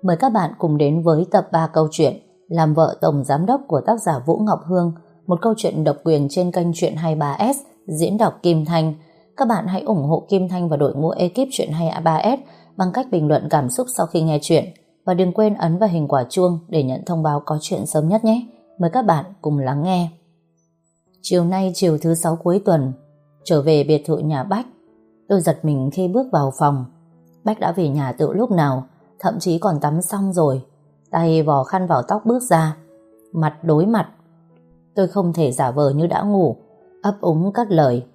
Mời các bạn cùng đến với tập 3 câu chuyện Làm vợ tổng giám đốc của tác giả Vũ Ngọc Hương, một câu chuyện độc quyền trên kênh Chuyện 23S, diễn đọc Kim Thanh. Các bạn hãy ủng hộ Kim Thanh và đội ngũ ekip Chuyện 23S bằng cách bình luận cảm xúc sau khi nghe chuyện, và đừng quên ấn vào hình quả chuông để nhận thông báo có chuyện sớm nhất nhé. Mời các bạn cùng lắng nghe. Chiều nay, chiều thứ 6 cuối tuần, trở về biệt thự nhà Bách, tôi giật mình khi bước vào phòng. Bách đã về nhà từ lúc nào, thậm chí còn tắm xong rồi, tay vò khăn vào tóc bước ra, mặt đối mặt. Tôi không thể giả vờ như đã ngủ, ấp úng cất lời: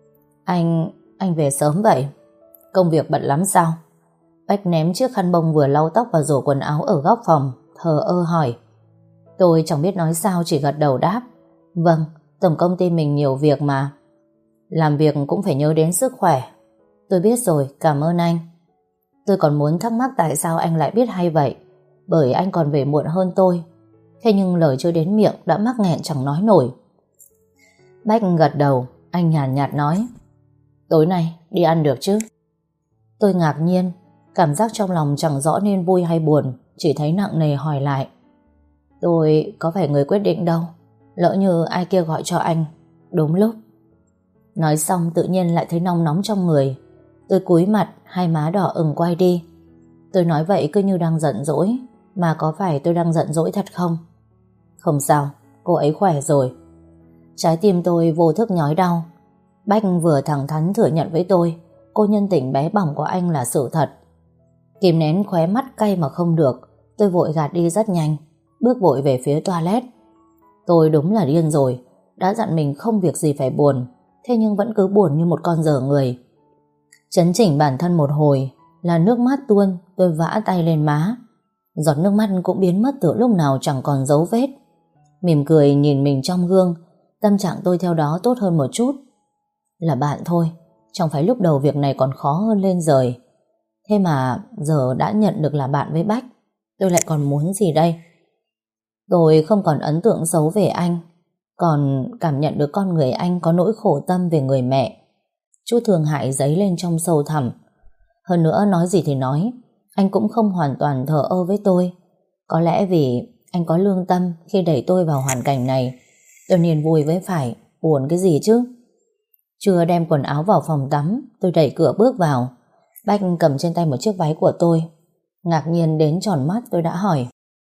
Anh về sớm vậy? Công việc bận lắm sao? Bách ném chiếc khăn bông vừa lau tóc vào rổ quần áo ở góc phòng, thờ ơ hỏi. Tôi chẳng biết nói sao, chỉ gật đầu đáp: Vâng, tổng công ty mình nhiều việc mà. Làm việc cũng phải nhớ đến sức khỏe. Tôi biết rồi, cảm ơn anh. Tôi còn muốn thắc mắc tại sao anh lại biết hay vậy, bởi anh còn về muộn hơn tôi. Thế nhưng lời chưa đến miệng đã mắc nghẹn chẳng nói nổi. Bách gật đầu, anh nhàn nhạt nói: Tối nay đi ăn được chứ? Tôi ngạc nhiên, cảm giác trong lòng chẳng rõ nên vui hay buồn, chỉ thấy nặng nề hỏi lại: Tôi có phải người quyết định đâu, lỡ như ai kia gọi cho anh đúng lúc. Nói xong tự nhiên lại thấy nóng nóng trong người. Tôi cúi mặt, hai má đỏ ửng quay đi. Tôi nói vậy cứ như đang giận dỗi, mà có phải tôi đang giận dỗi thật không? Không sao, cô ấy khỏe rồi. Trái tim tôi vô thức nhói đau. Bách vừa thẳng thắn thừa nhận với tôi cô nhân tình bé bỏng của anh là sự thật. Kìm nén khóe mắt cay mà không được, tôi vội gạt đi rất nhanh, bước vội về phía toilet. Tôi đúng là điên rồi, đã dặn mình không việc gì phải buồn, thế nhưng vẫn cứ buồn như một con dở người. Chấn chỉnh bản thân một hồi là nước mắt tuôn, tôi vã tay lên má. Giọt nước mắt cũng biến mất từ lúc nào chẳng còn dấu vết. Mỉm cười nhìn mình trong gương, tâm trạng tôi theo đó tốt hơn một chút. Là bạn thôi, chẳng phải lúc đầu việc này còn khó hơn lên rồi. Thế mà giờ đã nhận được là bạn với Bách, tôi lại còn muốn gì đây? Tôi không còn ấn tượng xấu về anh, còn cảm nhận được con người anh có nỗi khổ tâm về người mẹ. Chút thương hại dấy lên trong sâu thẳm. Hơn nữa, nói gì thì nói, anh cũng không hoàn toàn thờ ơ với tôi. Có lẽ vì anh có lương tâm khi đẩy tôi vào hoàn cảnh này. Tôi nên vui với phải, buồn cái gì chứ? Chưa đem quần áo vào phòng tắm, tôi đẩy cửa bước vào. Bách cầm trên tay một chiếc váy của tôi. Ngạc nhiên đến tròn mắt, tôi đã hỏi: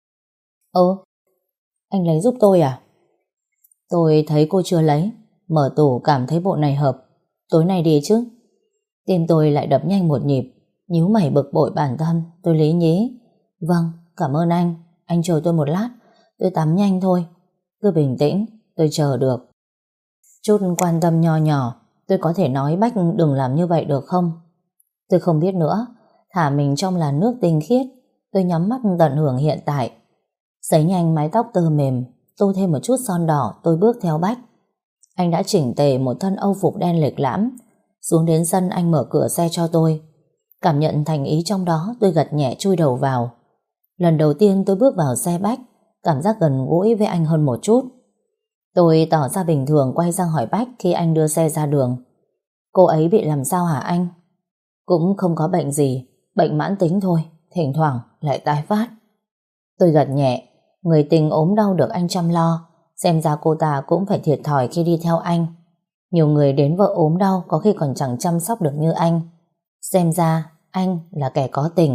Anh lấy giúp tôi à? Tôi thấy cô chưa lấy, mở tủ cảm thấy bộ này hợp. Tối nay đi chứ? Tim tôi lại đập nhanh một nhịp, nhíu mày bực bội bản thân. Tôi lý nhí: Vâng, cảm ơn anh chờ tôi một lát, tôi tắm nhanh thôi. Cứ bình tĩnh, tôi chờ được. Chút quan tâm nho nhỏ, tôi có thể nói Bách đừng làm như vậy được không? Tôi không biết nữa, thả mình trong làn nước tinh khiết. Tôi nhắm mắt tận hưởng hiện tại. Sấy nhanh mái tóc tơ mềm, tô thêm một chút son đỏ, tôi bước theo Bách. Anh đã chỉnh tề một thân âu phục đen lịch lãm. Xuống đến sân, anh mở cửa xe cho tôi. Cảm nhận thành ý trong đó, tôi gật nhẹ chui đầu vào. Lần đầu tiên tôi bước vào xe Bách, cảm giác gần gũi với anh hơn một chút. Tôi tỏ ra bình thường quay sang hỏi Bách khi anh đưa xe ra đường: Cô ấy bị làm sao hả anh? Cũng không có bệnh gì, bệnh mãn tính thôi, thỉnh thoảng lại tái phát. Tôi gật nhẹ. Người tình ốm đau được anh chăm lo, xem ra cô ta cũng phải thiệt thòi khi đi theo anh. Nhiều người đến vợ ốm đau có khi còn chẳng chăm sóc được như anh. Xem ra anh là kẻ có tình.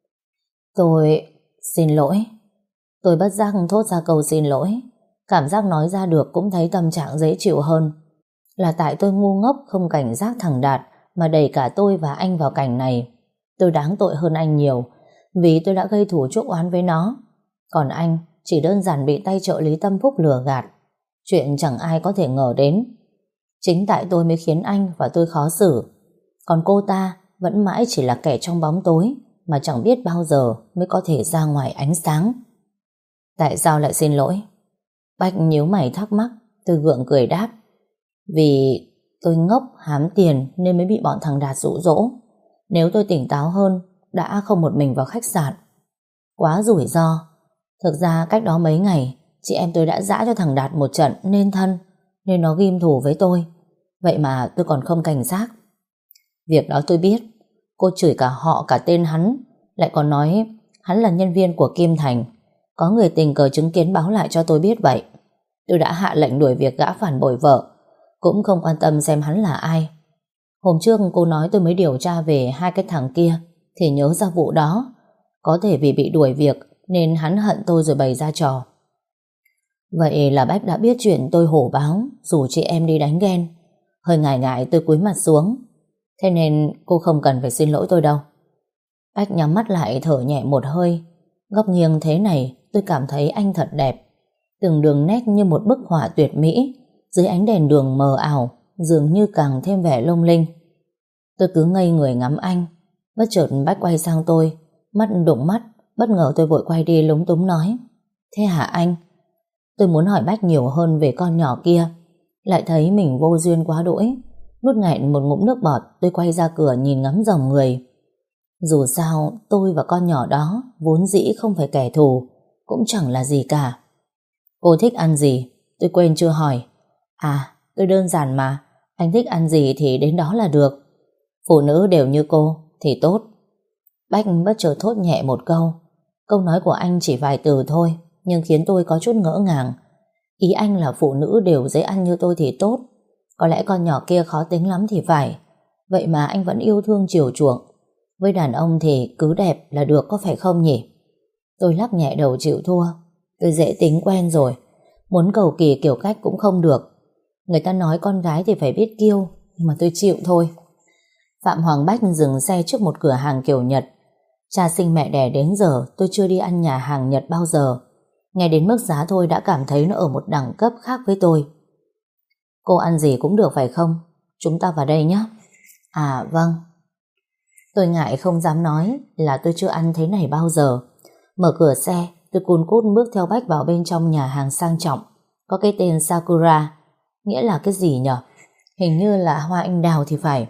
Tôi xin lỗi. Tôi bất giác thốt ra câu xin lỗi. Cảm giác nói ra được cũng thấy tâm trạng dễ chịu hơn. Là tại tôi ngu ngốc không cảnh giác thằng Đạt mà đẩy cả tôi và anh vào cảnh này. Tôi đáng tội hơn anh nhiều, vì tôi đã gây thù chuốc oán với nó. Còn anh chỉ đơn giản bị tay trợ lý Tâm Phúc lừa gạt, chuyện chẳng ai có thể ngờ đến. Chính tại tôi mới khiến anh và tôi khó xử. Còn cô ta vẫn mãi chỉ là kẻ trong bóng tối, mà chẳng biết bao giờ mới có thể ra ngoài ánh sáng. Tại sao lại xin lỗi? Bách nhíu mày thắc mắc. Tôi gượng cười đáp: Vì tôi ngốc hám tiền nên mới bị bọn thằng Đạt dụ dỗ. Nếu tôi tỉnh táo hơn, đã không một mình vào khách sạn. Quá rủi ro. Thực ra cách đó mấy ngày, chị em tôi đã giã cho thằng Đạt một trận nên thân, nên nó ghim thù với tôi. Vậy mà tôi còn không cảnh giác. Việc đó tôi biết. Cô chửi cả họ cả tên hắn, lại còn nói Hắn là nhân viên của Kim Thành. Có người tình cờ chứng kiến báo lại cho tôi biết vậy. Tôi đã hạ lệnh đuổi việc gã phản bội vợ, cũng không quan tâm xem hắn là ai. Hôm trước cô nói tôi mới điều tra về hai cái thằng kia thì nhớ ra vụ đó. Có thể vì bị đuổi việc nên hắn hận tôi rồi bày ra trò. Vậy là Bách đã biết chuyện tôi hổ báo rủ chị em đi đánh ghen. Hơi ngại ngại tôi cúi mặt xuống. Thế nên cô không cần phải xin lỗi tôi đâu. Bách nhắm mắt lại thở nhẹ một hơi. Góc nghiêng thế này tôi cảm thấy anh thật đẹp. Từng đường nét như một bức họa tuyệt mỹ. Dưới ánh đèn đường mờ ảo dường như càng thêm vẻ lung linh. Tôi cứ ngây người ngắm anh. Bất chợt Bách quay sang tôi, mắt đụng mắt. Bất ngờ tôi vội quay đi lúng túng nói: Thế hả anh? Tôi muốn hỏi Bách nhiều hơn về con nhỏ kia, lại thấy mình vô duyên quá đỗi. Nuốt nghẹn một ngụm nước bọt, tôi quay ra cửa nhìn ngắm dòng người. Dù sao tôi và con nhỏ đó vốn dĩ không phải kẻ thù, cũng chẳng là gì cả. Cô thích ăn gì? Tôi quên chưa hỏi. À, tôi đơn giản mà. Anh thích ăn gì thì đến đó là được. Phụ nữ đều như cô thì tốt. Bách bất chợt thốt nhẹ một câu. Câu nói của anh chỉ vài từ thôi, nhưng khiến tôi có chút ngỡ ngàng. Ý anh là phụ nữ đều dễ ăn như tôi thì tốt. Có lẽ con nhỏ kia khó tính lắm thì phải. Vậy mà anh vẫn yêu thương chiều chuộng. Với đàn ông thì cứ đẹp là được, có phải không nhỉ? Tôi lắc nhẹ đầu chịu thua. Tôi dễ tính quen rồi. Muốn cầu kỳ kiểu cách cũng không được. Người ta nói con gái thì phải biết kiêu, nhưng mà tôi chịu thôi. Phạm Hoàng Bách dừng xe trước một cửa hàng kiểu Nhật. Cha sinh mẹ đẻ đến giờ tôi chưa đi ăn nhà hàng Nhật bao giờ. Nghe đến mức giá thôi đã cảm thấy nó ở một đẳng cấp khác với tôi. Cô ăn gì cũng được phải không? Chúng ta vào đây nhé. À vâng. Tôi ngại không dám nói là tôi chưa ăn thế này bao giờ. Mở cửa xe, tôi cun cút bước theo Bách vào bên trong nhà hàng sang trọng. Có cái tên Sakura. Nghĩa là cái gì nhở? Hình như là hoa anh đào thì phải.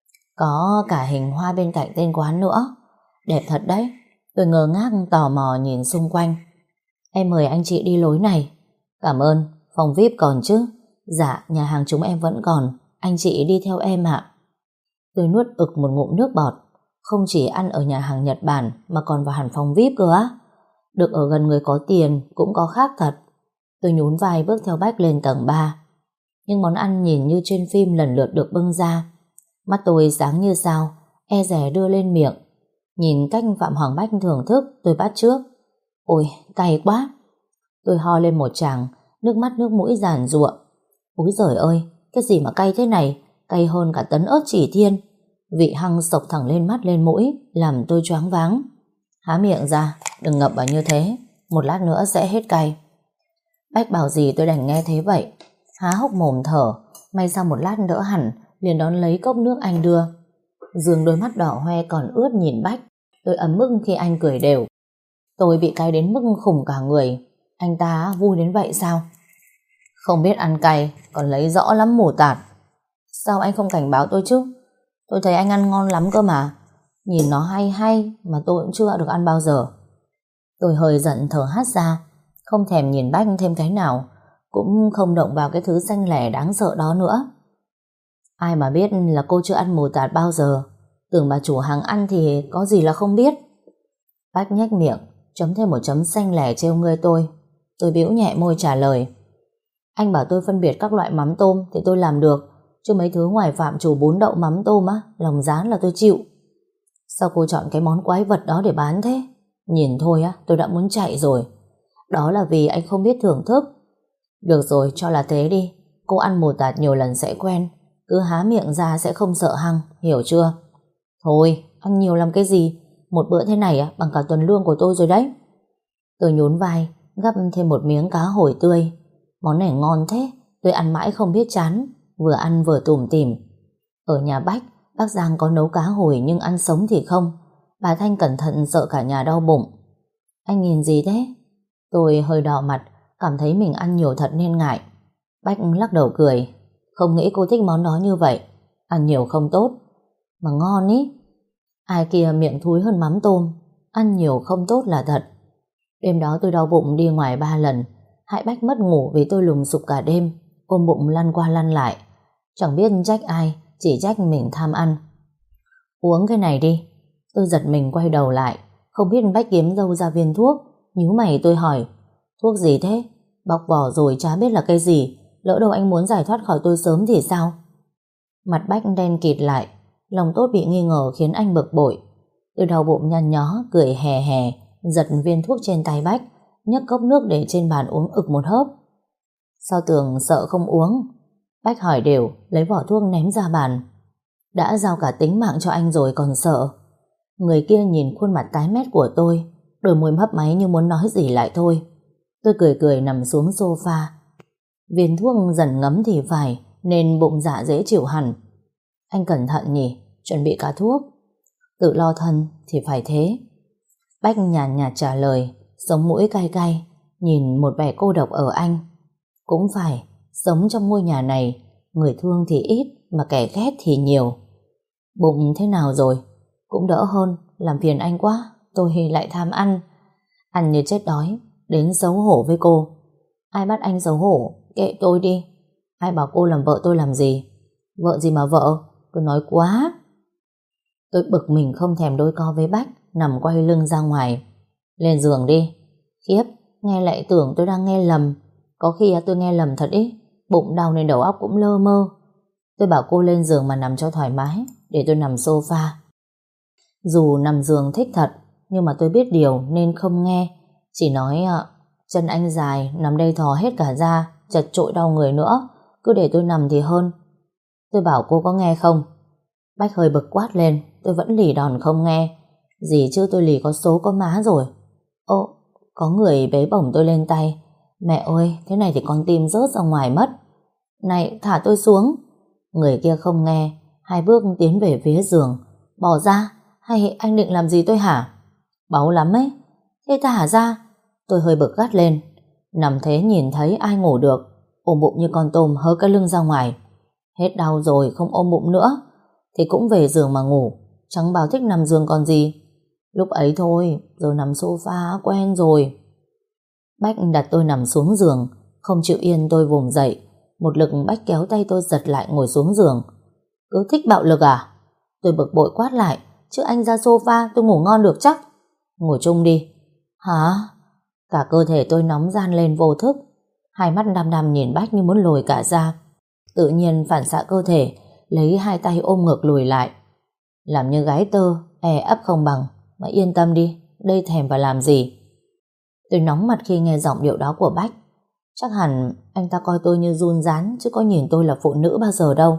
Có cả hình hoa bên cạnh tên quán nữa. Đẹp thật đấy. Tôi ngơ ngác tò mò nhìn xung quanh. Em mời anh chị đi lối này. Cảm ơn, phòng VIP còn chứ? Dạ, nhà hàng chúng em vẫn còn. Anh chị đi theo em ạ. Tôi nuốt ực một ngụm nước bọt. Không chỉ ăn ở nhà hàng Nhật Bản mà còn vào hẳn phòng VIP cơ á. Được ở gần người có tiền cũng có khác thật. Tôi nhún vai bước theo Bách lên tầng 3. Nhưng món ăn nhìn như trên phim lần lượt được bưng ra. Mắt tôi sáng như sao, e dè đưa lên miệng. Nhìn cách Phạm Hoàng Bách thưởng thức, tôi bắt trước. Ôi, cay quá. Tôi ho lên một tràng, nước mắt nước mũi giàn giụa. Úi giời ơi, cái gì mà cay thế này, cay hơn cả tấn ớt chỉ thiên. Vị hăng sộc thẳng lên mắt lên mũi, làm tôi choáng váng. Há miệng ra, đừng ngậm vào như thế, một lát nữa sẽ hết cay. Bách bảo gì tôi đành nghe thế vậy. Há hốc mồm thở, may sao một lát đỡ hẳn, liền đón lấy cốc nước anh đưa. Dương đôi mắt đỏ hoe còn ướt nhìn Bách. Tôi ấm ức khi anh cười đều. Tôi bị cay đến mức khủng cả người. Anh ta vui đến vậy sao? Không biết ăn cay, còn lấy rõ lắm mù tạt. Sao anh không cảnh báo tôi chứ? Tôi thấy anh ăn ngon lắm cơ mà. Nhìn nó hay hay mà tôi cũng chưa được ăn bao giờ. Tôi hơi giận thở hắt ra, không thèm nhìn Bách thêm cái nào, cũng không động vào cái thứ xanh lẻ đáng sợ đó nữa. Ai mà biết là cô chưa ăn mù tạt bao giờ. Tưởng bà chủ hàng ăn thì có gì là không biết. Bách nhếch miệng, chấm thêm một chấm xanh lẻ trêu ngươi tôi. Tôi bĩu nhẹ môi trả lời. Anh bảo tôi phân biệt các loại mắm tôm thì tôi làm được, chứ mấy thứ ngoài phạm chủ bún đậu mắm tôm á, lòng rán là tôi chịu. Sao cô chọn cái món quái vật đó để bán thế? Nhìn thôi á, tôi đã muốn chạy rồi. Đó là vì anh không biết thưởng thức. Được rồi, cho là thế đi. Cô ăn mù tạt nhiều lần sẽ quen. Cứ há miệng ra sẽ không sợ hăng, hiểu chưa? Thôi, ăn nhiều làm cái gì? Một bữa thế này bằng cả tuần lương của tôi rồi đấy. Tôi nhún vai, gắp thêm một miếng cá hồi tươi. Món này ngon thế, tôi ăn mãi không biết chán. Vừa ăn vừa tủm tỉm. Ở nhà Bách, bác Giang có nấu cá hồi nhưng ăn sống thì không. Bà Thanh cẩn thận sợ cả nhà đau bụng. Anh nhìn gì thế? Tôi hơi đỏ mặt, cảm thấy mình ăn nhiều thật nên ngại. Bách lắc đầu cười. Không nghĩ cô thích món đó như vậy. Ăn nhiều không tốt. Mà ngon ý. Ai kia miệng thúi hơn mắm tôm. Ăn nhiều không tốt là thật. Đêm đó tôi đau bụng đi ngoài 3 lần. Hại Bách mất ngủ vì tôi lùng sục cả đêm. Ôm bụng lăn qua lăn lại. Chẳng biết trách ai, chỉ trách mình tham ăn. Uống cái này đi. Tôi giật mình quay đầu lại. không biết Bách kiếm đâu ra viên thuốc. Nhíu mày tôi hỏi, thuốc gì thế? Bọc vỏ rồi chả biết là cái gì, lỡ đâu anh muốn giải thoát khỏi tôi sớm thì sao? Mặt Bách đen kịt lại, lòng tốt bị nghi ngờ khiến anh bực bội. Tôi đau bụng nhăn nhó, cười hè hè, giật viên thuốc trên tay Bách, nhấc cốc nước để trên bàn uống ực một hớp. Sao tưởng sợ không uống? Bách hỏi đều, lấy vỏ thuốc ném ra bàn. Đã giao cả tính mạng cho anh rồi còn sợ? Người kia nhìn khuôn mặt tái mét của tôi, đôi môi mấp máy như muốn nói gì lại thôi. Tôi cười cười nằm xuống sofa. Viên thuốc dần ngấm thì phải, nên bụng dạ dễ chịu hẳn. Anh cẩn thận nhỉ, chuẩn bị cả thuốc. Tự lo thân thì phải thế. Bách nhàn nhạt trả lời, sống mũi cay cay, nhìn một vẻ cô độc ở anh. Cũng phải, sống trong ngôi nhà này, người thương thì ít mà kẻ ghét thì nhiều. Bụng thế nào rồi? Cũng đỡ hơn, làm phiền anh quá, tôi lại tham ăn. Ăn như chết đói, đến xấu hổ với cô. Ai bắt anh xấu hổ, kệ tôi đi. Ai bảo cô làm vợ tôi làm gì? Vợ gì mà vợ, cứ nói quá. Tôi bực mình không thèm đôi co với Bách, nằm quay lưng ra ngoài. Lên giường đi. Khiếp, nghe lại tưởng tôi đang nghe lầm. Có khi tôi nghe lầm thật ý, bụng đau nên đầu óc cũng lơ mơ. Tôi bảo cô lên giường mà nằm cho thoải mái, để tôi nằm sofa. Dù nằm giường thích thật, nhưng mà tôi biết điều nên không nghe. Chỉ nói chân anh dài, nằm đây thò hết cả ra, chật chội đau người nữa, cứ để tôi nằm thì hơn. Tôi bảo cô có nghe không? Bách hơi bực quát lên, tôi vẫn lì đòn không nghe. Gì chứ tôi lì có số có má rồi. Ô, có người bế bổng tôi lên tay. Mẹ ơi, thế này thì con tim rớt ra ngoài mất. Này, thả tôi xuống. Người kia không nghe, 2 bước tiến về phía giường. Bỏ ra, hay anh định làm gì tôi hả? Báu lắm ấy. Thế thả ra. Tôi hơi bực gắt lên. Nằm thế nhìn thấy ai ngủ được, ôm bụng như con tôm hớ cái lưng ra ngoài. Hết đau rồi không ôm bụng nữa thì cũng về giường mà ngủ, chẳng bảo thích nằm giường còn gì. Lúc ấy thôi, giờ nằm sofa quen rồi. Bách đặt tôi nằm xuống giường, không chịu yên tôi vùng dậy. Một lực Bách kéo tay tôi giật lại ngồi xuống giường. Cứ thích bạo lực à? Tôi bực bội quát lại, chứ anh ra sofa tôi ngủ ngon được chắc. Ngồi chung đi. Hả? Cả cơ thể tôi nóng ran lên vô thức, 2 mắt đăm đăm nhìn Bách như muốn lồi cả ra. Tự nhiên phản xạ cơ thể, lấy 2 tay ôm ngực lùi lại. Làm như gái tơ, ấp không bằng. Mà yên tâm đi, đây thèm và làm gì. Tôi nóng mặt khi nghe giọng điệu đó của Bách. Chắc hẳn anh ta coi tôi như giun rán, chứ có nhìn tôi là phụ nữ bao giờ đâu.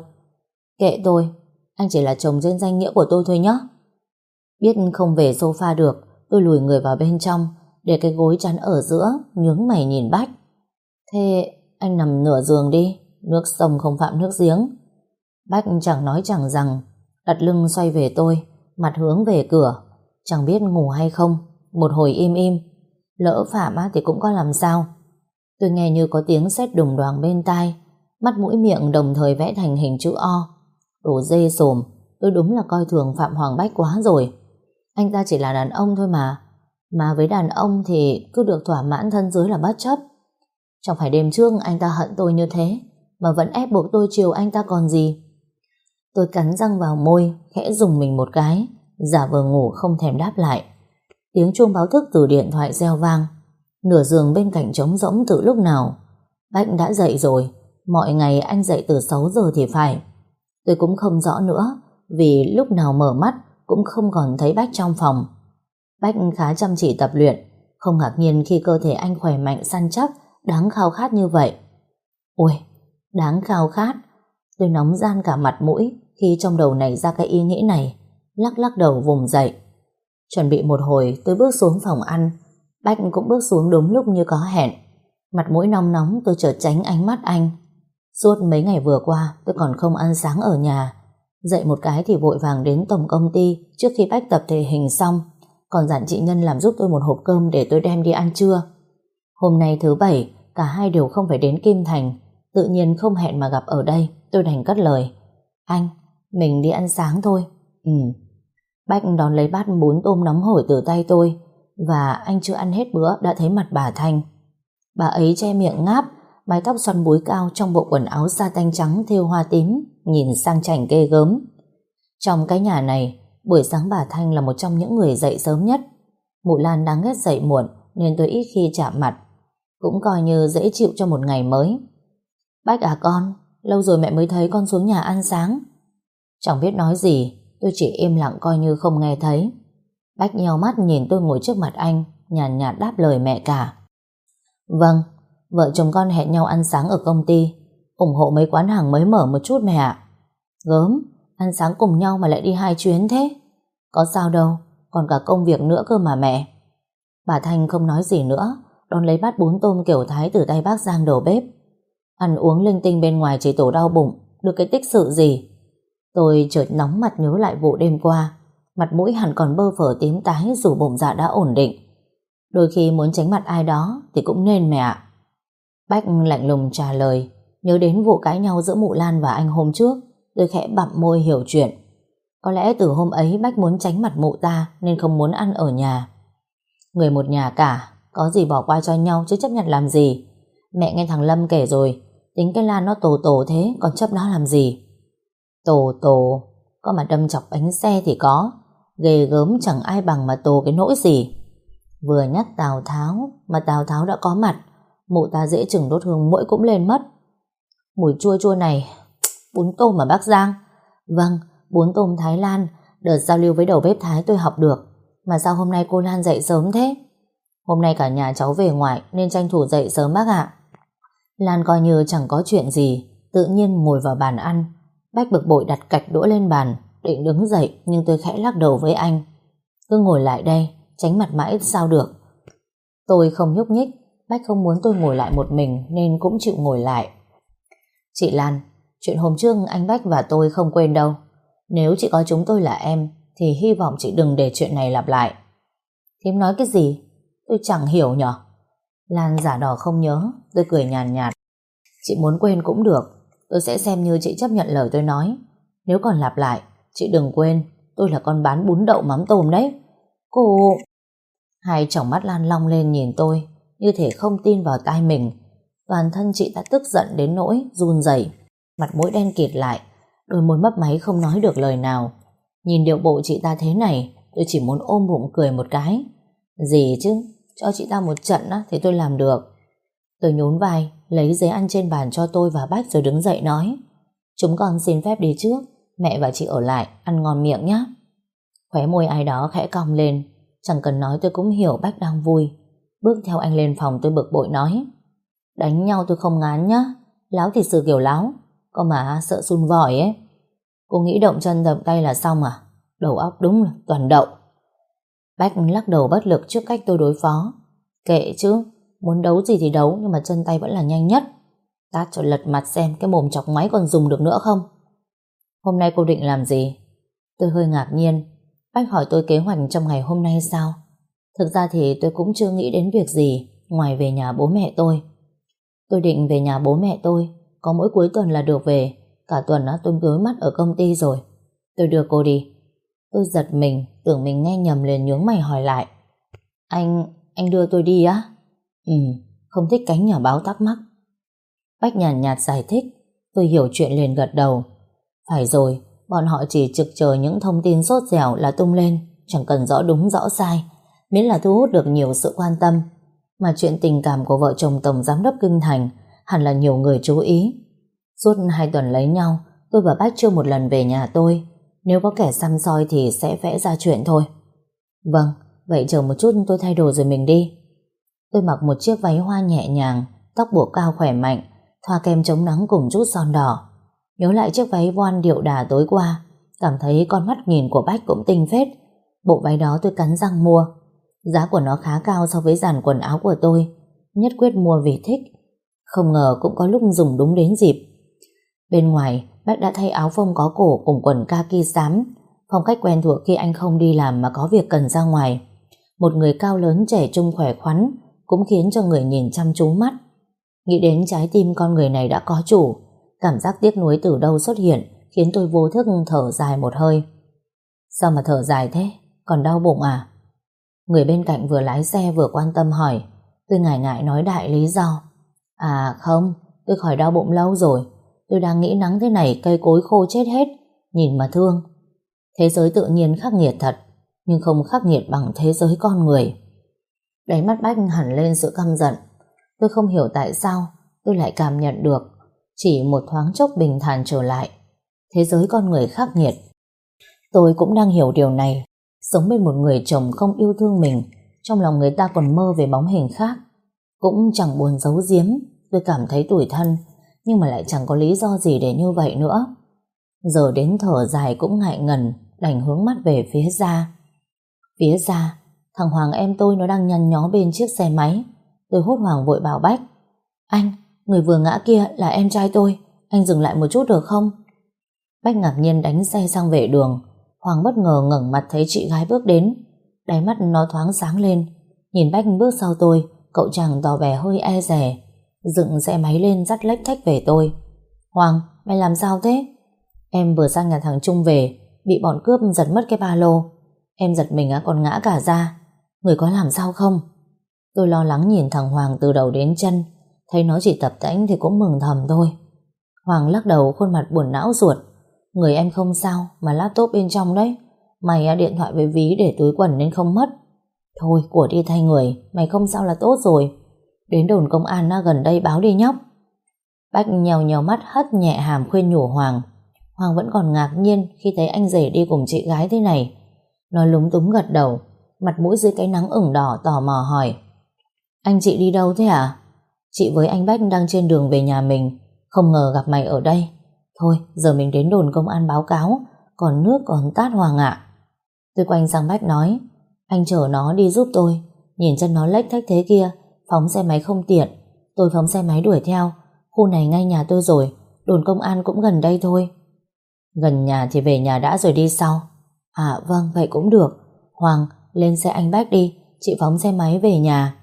Kệ tôi, anh chỉ là chồng trên danh nghĩa của tôi thôi nhé. Biết không về sofa được, tôi lùi người vào bên trong, để cái gối chắn ở giữa, nhướng mày nhìn Bách. Thế anh nằm nửa giường đi, nước sông không phạm nước giếng. Bách chẳng nói chẳng rằng, đặt lưng xoay về tôi, mặt hướng về cửa, chẳng biết ngủ hay không. Một hồi im im, lỡ phạm thì cũng có làm sao. Tôi nghe như có tiếng sét đùng đoàng bên tai, mắt mũi miệng đồng thời vẽ thành hình chữ O. Đồ dê sồm, tôi đúng là coi thường Phạm Hoàng Bách quá rồi. Anh ta chỉ là đàn ông thôi mà với đàn ông thì cứ được thỏa mãn thân dưới là bất chấp. Chẳng phải đêm trước anh ta hận tôi như thế mà vẫn ép buộc tôi chiều anh ta còn gì. Tôi cắn răng vào môi, khẽ rùng mình một cái, giả vờ ngủ không thèm đáp lại. Tiếng chuông báo thức từ điện thoại reo vang. Nửa giường bên cạnh trống rỗng từ lúc nào. Bách đã dậy rồi, mọi ngày anh dậy từ 6 giờ thì phải. Tôi cũng không rõ nữa, vì lúc nào mở mắt cũng không còn thấy Bách trong phòng. Bách khá chăm chỉ tập luyện, không ngạc nhiên khi cơ thể anh khỏe mạnh săn chắc, đáng khao khát như vậy. Ôi, đáng khao khát. Tôi nóng ran cả mặt mũi khi trong đầu nảy ra cái ý nghĩ này, lắc lắc đầu vùng dậy. Chuẩn bị một hồi tôi bước xuống phòng ăn, Bách cũng bước xuống đúng lúc như có hẹn. Mặt mũi nóng nóng tôi chợt tránh ánh mắt anh. Suốt mấy ngày vừa qua tôi còn không ăn sáng ở nhà. Dậy một cái thì vội vàng đến tổng công ty trước khi Bách tập thể hình xong, còn dặn chị Nhân làm giúp tôi một hộp cơm để tôi đem đi ăn trưa. Hôm nay thứ Bảy, cả hai đều không phải đến Kim Thành, tự nhiên không hẹn mà gặp ở đây. Tôi đành cất lời: Anh, mình đi ăn sáng thôi. Bách đón lấy bát bún tôm nóng hổi từ tay tôi, và anh chưa ăn hết bữa đã thấy mặt bà Thanh. Bà ấy che miệng ngáp, mái tóc xoăn búi cao trong bộ quần áo sa tanh trắng thêu hoa tím, nhìn sang chảnh ghê gớm. Trong cái nhà này, buổi sáng bà Thanh là một trong những người dậy sớm nhất. Mụ Lan đáng ghét dậy muộn nên tôi ít khi chạm mặt, cũng coi như dễ chịu cho một ngày mới. Bách à con, lâu rồi mẹ mới thấy con xuống nhà ăn sáng. Chẳng biết nói gì, tôi chỉ im lặng coi như không nghe thấy. Bách nheo mắt nhìn tôi ngồi trước mặt anh, nhàn nhạt đáp lời mẹ cả. Vâng, vợ chồng con hẹn nhau ăn sáng ở công ty, ủng hộ mấy quán hàng mới mở một chút mẹ ạ. Gớm, ăn sáng cùng nhau mà lại đi 2 chuyến thế. Có sao đâu, còn cả công việc nữa cơ mà mẹ. Bà Thanh không nói gì nữa, đón lấy bát bún tôm kiểu Thái từ tay bác Giang đầu bếp. Ăn uống linh tinh bên ngoài chỉ tổ đau bụng, được cái tích sự gì. Tôi chợt nóng mặt nhớ lại vụ đêm qua, mặt mũi hẳn còn bơ phờ tím tái dù bụng dạ đã ổn định. Đôi khi muốn tránh mặt ai đó thì cũng nên mẹ ạ. Bách lạnh lùng trả lời. Nhớ đến vụ cãi nhau giữa mụ Lan và anh hôm trước, tôi khẽ bặm môi hiểu chuyện. Có lẽ từ hôm ấy Bách muốn tránh mặt mụ ta nên không muốn ăn ở nhà. Người một nhà cả, có gì bỏ qua cho nhau chứ chấp nhận làm gì. Mẹ nghe thằng Lâm kể rồi, tính cái Lan nó tổ tổ thế còn chấp nó làm gì. Tổ tổ, có mà đâm chọc bánh xe thì có, ghê gớm chẳng ai bằng mà tổ cái nỗi gì. Vừa nhắc Tào Tháo mà Tào Tháo đã có mặt, mụ ta dễ chừng đốt hương muỗi cũng lên mất. Mùi chua chua này, bún tôm mà bác Giang. Vâng, bún tôm Thái Lan, đợt giao lưu với đầu bếp Thái tôi học được. Mà sao hôm nay cô Lan dậy sớm thế? Hôm nay cả nhà cháu về ngoại nên tranh thủ dậy sớm bác ạ. Lan coi như chẳng có chuyện gì, tự nhiên ngồi vào bàn ăn. Bách bực bội đặt cạch đũa lên bàn, định đứng dậy nhưng tôi khẽ lắc đầu với anh. Cứ ngồi lại đây, tránh mặt mãi sao được. Tôi không nhúc nhích, Bách không muốn tôi ngồi lại một mình nên cũng chịu ngồi lại. Chị Lan, chuyện hôm trước anh Bách và tôi không quên đâu. Nếu chị coi chúng tôi là em thì hy vọng chị đừng để chuyện này lặp lại. Thím nói cái gì? Tôi chẳng hiểu nhở. Lan giả đò không nhớ. Tôi cười nhàn nhạt. Chị muốn quên cũng được, tôi sẽ xem như chị chấp nhận lời tôi nói. Nếu còn lặp lại, chị đừng quên tôi là con bán bún đậu mắm tôm đấy. Cô... Hai tròng mắt Lan long lên nhìn tôi, như thể không tin vào tai mình. Toàn thân chị ta tức giận đến nỗi run rẩy, mặt mũi đen kịt lại, đôi môi mấp máy không nói được lời nào. Nhìn điệu bộ chị ta thế này, tôi chỉ muốn ôm bụng cười một cái. Gì chứ, cho chị ta một trận á, thì tôi làm được. Tôi nhún vai, lấy giấy ăn trên bàn cho tôi và Bách rồi đứng dậy nói. Chúng con xin phép đi trước, mẹ và chị ở lại, ăn ngon miệng nhé. Khóe môi ai đó khẽ cong lên, chẳng cần nói tôi cũng hiểu Bách đang vui. Bước theo anh lên phòng tôi bực bội nói. Đánh nhau tôi không ngán nhá, láo thì sự kiểu láo, có mà sợ sun vòi ấy. Cô nghĩ động chân đập tay là xong à? Đầu óc đúng là toàn đậu. Bách lắc đầu bất lực trước cách tôi đối phó. Kệ chứ, muốn đấu gì thì đấu, nhưng mà chân tay vẫn là nhanh nhất. Tát cho lật mặt xem cái mồm chọc máy còn dùng được nữa không. Hôm nay cô định làm gì? Tôi hơi ngạc nhiên. Bách hỏi tôi kế hoạch trong ngày hôm nay sao? Thực ra thì tôi cũng chưa nghĩ đến việc gì ngoài về nhà bố mẹ tôi. Tôi định về nhà bố mẹ tôi, có mỗi cuối tuần là được về. Cả tuần tôi đối mắt ở công ty rồi. Tôi đưa cô đi. Tôi giật mình, tưởng mình nghe nhầm liền nhướng mày hỏi lại. Anh đưa tôi đi á? Không thích cánh nhà báo thắc mắc. Bách nhàn nhạt giải thích. Tôi hiểu chuyện liền gật đầu. Phải rồi, bọn họ chỉ trực chờ những thông tin sốt dẻo là tung lên, chẳng cần rõ đúng rõ sai, miễn là thu hút được nhiều sự quan tâm. Mà chuyện tình cảm của vợ chồng tổng giám đốc Kinh Thành hẳn là nhiều người chú ý. Suốt 2 tuần lấy nhau, tôi và Bách chưa một lần về nhà tôi. Nếu có kẻ săm soi thì sẽ vẽ ra chuyện thôi. Vâng, vậy chờ một chút tôi thay đồ rồi mình đi. Tôi mặc một chiếc váy hoa nhẹ nhàng, tóc buộc cao khỏe mạnh, thoa kem chống nắng cùng chút son đỏ. Nhớ lại chiếc váy voan điệu đà tối qua, cảm thấy con mắt nhìn của Bách cũng tinh phết. Bộ váy đó tôi cắn răng mua. Giá của nó khá cao so với dàn quần áo của tôi, nhất quyết mua vì thích. Không ngờ cũng có lúc dùng đúng đến dịp. Bên ngoài, Bách đã thay áo phông có cổ cùng quần kaki xám, phong cách quen thuộc khi anh không đi làm mà có việc cần ra ngoài. Một người cao lớn trẻ trung khỏe khoắn cũng khiến cho người nhìn chăm chú mắt. Nghĩ đến trái tim con người này đã có chủ, cảm giác tiếc nuối từ đâu xuất hiện khiến tôi vô thức thở dài một hơi. Sao mà thở dài thế? Còn đau bụng à? Người bên cạnh vừa lái xe vừa quan tâm hỏi. Tôi ngại ngại nói đại lý do. À không, tôi khỏi đau bụng lâu rồi. Tôi đang nghĩ nắng thế này cây cối khô chết hết, nhìn mà thương. Thế giới tự nhiên khắc nghiệt thật. nhưng không khắc nghiệt bằng thế giới con người. Đáy mắt Bách hẳn lên sự căm giận. Tôi không hiểu tại sao tôi lại cảm nhận được chỉ một thoáng chốc bình thản trở lại. Thế giới con người khắc nghiệt. Tôi cũng đang hiểu điều này. Sống bên một người chồng không yêu thương mình, trong lòng người ta còn mơ về bóng hình khác. Cũng chẳng buồn giấu giếm. Tôi cảm thấy tủi thân, nhưng mà lại chẳng có lý do gì để như vậy nữa. Giờ đến thở dài cũng ngại ngần, đành hướng mắt về phía Gia. Phía Gia, thằng Hoàng em tôi nó đang nhăn nhó bên chiếc xe máy. Tôi hốt hoảng vội bảo Bách: Anh, người vừa ngã kia là em trai tôi, anh dừng lại một chút được không? Bách ngạc nhiên đánh xe sang vệ đường. Hoàng bất ngờ ngẩng mặt thấy chị gái bước đến. Đáy mắt nó thoáng sáng lên. Nhìn Bách bước sau tôi, cậu chàng tỏ vẻ hơi e dè, dựng xe máy lên dắt lách thách về tôi. Hoàng, mày làm sao thế? Em vừa sang nhà thằng Trung về, bị bọn cướp giật mất cái ba lô. Em giật mình còn ngã cả ra. Người có làm sao không? Tôi lo lắng nhìn thằng Hoàng từ đầu đến chân. Thấy nó chỉ tập tễnh thì cũng mừng thầm thôi. Hoàng lắc đầu, khuôn mặt buồn não ruột. Người em không sao, mà laptop bên trong đấy. Mày điện thoại với ví để túi quần nên không mất. Thôi của đi thay người, mày không sao là tốt rồi. Đến đồn công an gần đây báo đi nhóc. Bách nhèo nhèo mắt hất nhẹ hàm khuyên nhủ Hoàng. Hoàng vẫn còn ngạc nhiên khi thấy anh rể đi cùng chị gái thế này. Nó lúng túng gật đầu, mặt mũi dưới cái nắng ửng đỏ, tò mò hỏi: Anh chị đi đâu thế hả? Chị với anh Bách đang trên đường về nhà mình, không ngờ gặp mày ở đây. Thôi giờ mình đến đồn công an báo cáo, còn nước còn tát Hoàng ạ. Tôi quay sang Bách nói: Anh chở nó đi giúp tôi. Nhìn chân nó lếch thếch thế kia, phóng xe máy không tiện. Tôi phóng xe máy đuổi theo. Khu này ngay nhà tôi rồi, đồn công an cũng gần đây thôi. Gần nhà thì về nhà đã rồi đi sau. À vâng, vậy cũng được. Hoàng, lên xe anh Bách đi, chị phóng xe máy về nhà.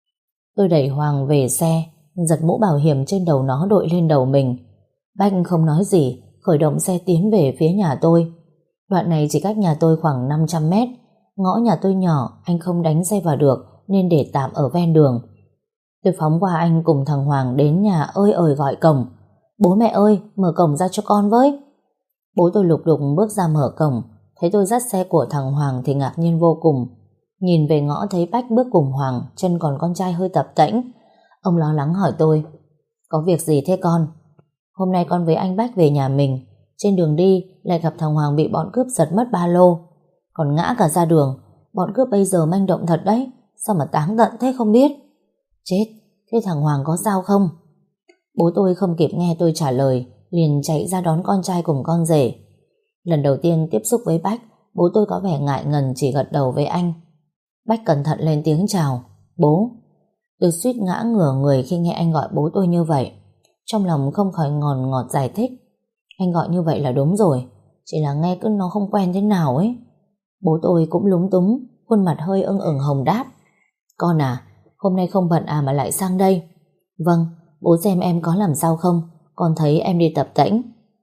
Tôi đẩy Hoàng về xe, giật mũ bảo hiểm trên đầu nó đội lên đầu mình. Bách không nói gì, khởi động xe tiến về phía nhà tôi. Đoạn này chỉ cách nhà tôi khoảng 500 mét. Ngõ nhà tôi nhỏ, anh không đánh xe vào được nên để tạm ở ven đường. Tôi phóng qua anh cùng thằng Hoàng đến nhà ơi ơi gọi cổng. Bố mẹ ơi, mở cổng ra cho con với. Bố tôi lục đục bước ra mở cổng, thấy tôi dắt xe của thằng Hoàng thì ngạc nhiên vô cùng. Nhìn về ngõ thấy Bách bước cùng Hoàng, chân còn con trai hơi tập tễnh. Ông lo lắng hỏi tôi: Có việc gì thế con? Hôm nay con với anh Bách về nhà mình, trên đường đi lại gặp thằng Hoàng bị bọn cướp giật mất ba lô, còn ngã cả ra đường. Bọn cướp bây giờ manh động thật đấy, sao mà táng tận thế không biết. Chết, thế thằng Hoàng có sao không? Bố tôi không kịp nghe tôi trả lời, liền chạy ra đón con trai cùng con rể. Lần đầu tiên tiếp xúc với Bách, bố tôi có vẻ ngại ngần chỉ gật đầu với anh. Bách cẩn thận lên tiếng chào: Bố. Tôi suýt ngã ngửa người khi nghe anh gọi bố tôi như vậy. Trong lòng không khỏi ngòn ngọt giải thích: Anh gọi như vậy là đúng rồi, chỉ là nghe cứ nó không quen thế nào ấy. Bố tôi cũng lúng túng, khuôn mặt hơi ưng ửng hồng đáp: Con à, hôm nay không bận mà lại sang đây? Vâng, bố xem em có làm sao không? Con thấy em đi tập tễnh.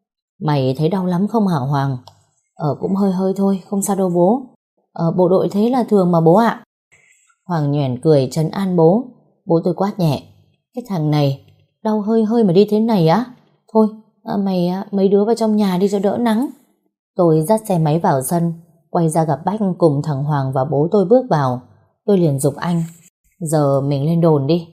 Mày thấy đau lắm không hả Hoàng? Cũng hơi hơi thôi, không sao đâu bố. Bộ đội thế là thường mà bố ạ. Hoàng nhoẻn cười trấn an bố. Bố tôi quát nhẹ: Cái thằng này, đau hơi hơi mà đi thế này á? Thôi, mấy đứa vào trong nhà đi cho đỡ nắng. Tôi dắt xe máy vào sân, quay ra gặp Bách cùng thằng Hoàng và bố tôi bước vào. Tôi liền giục anh: Giờ mình lên đồn đi.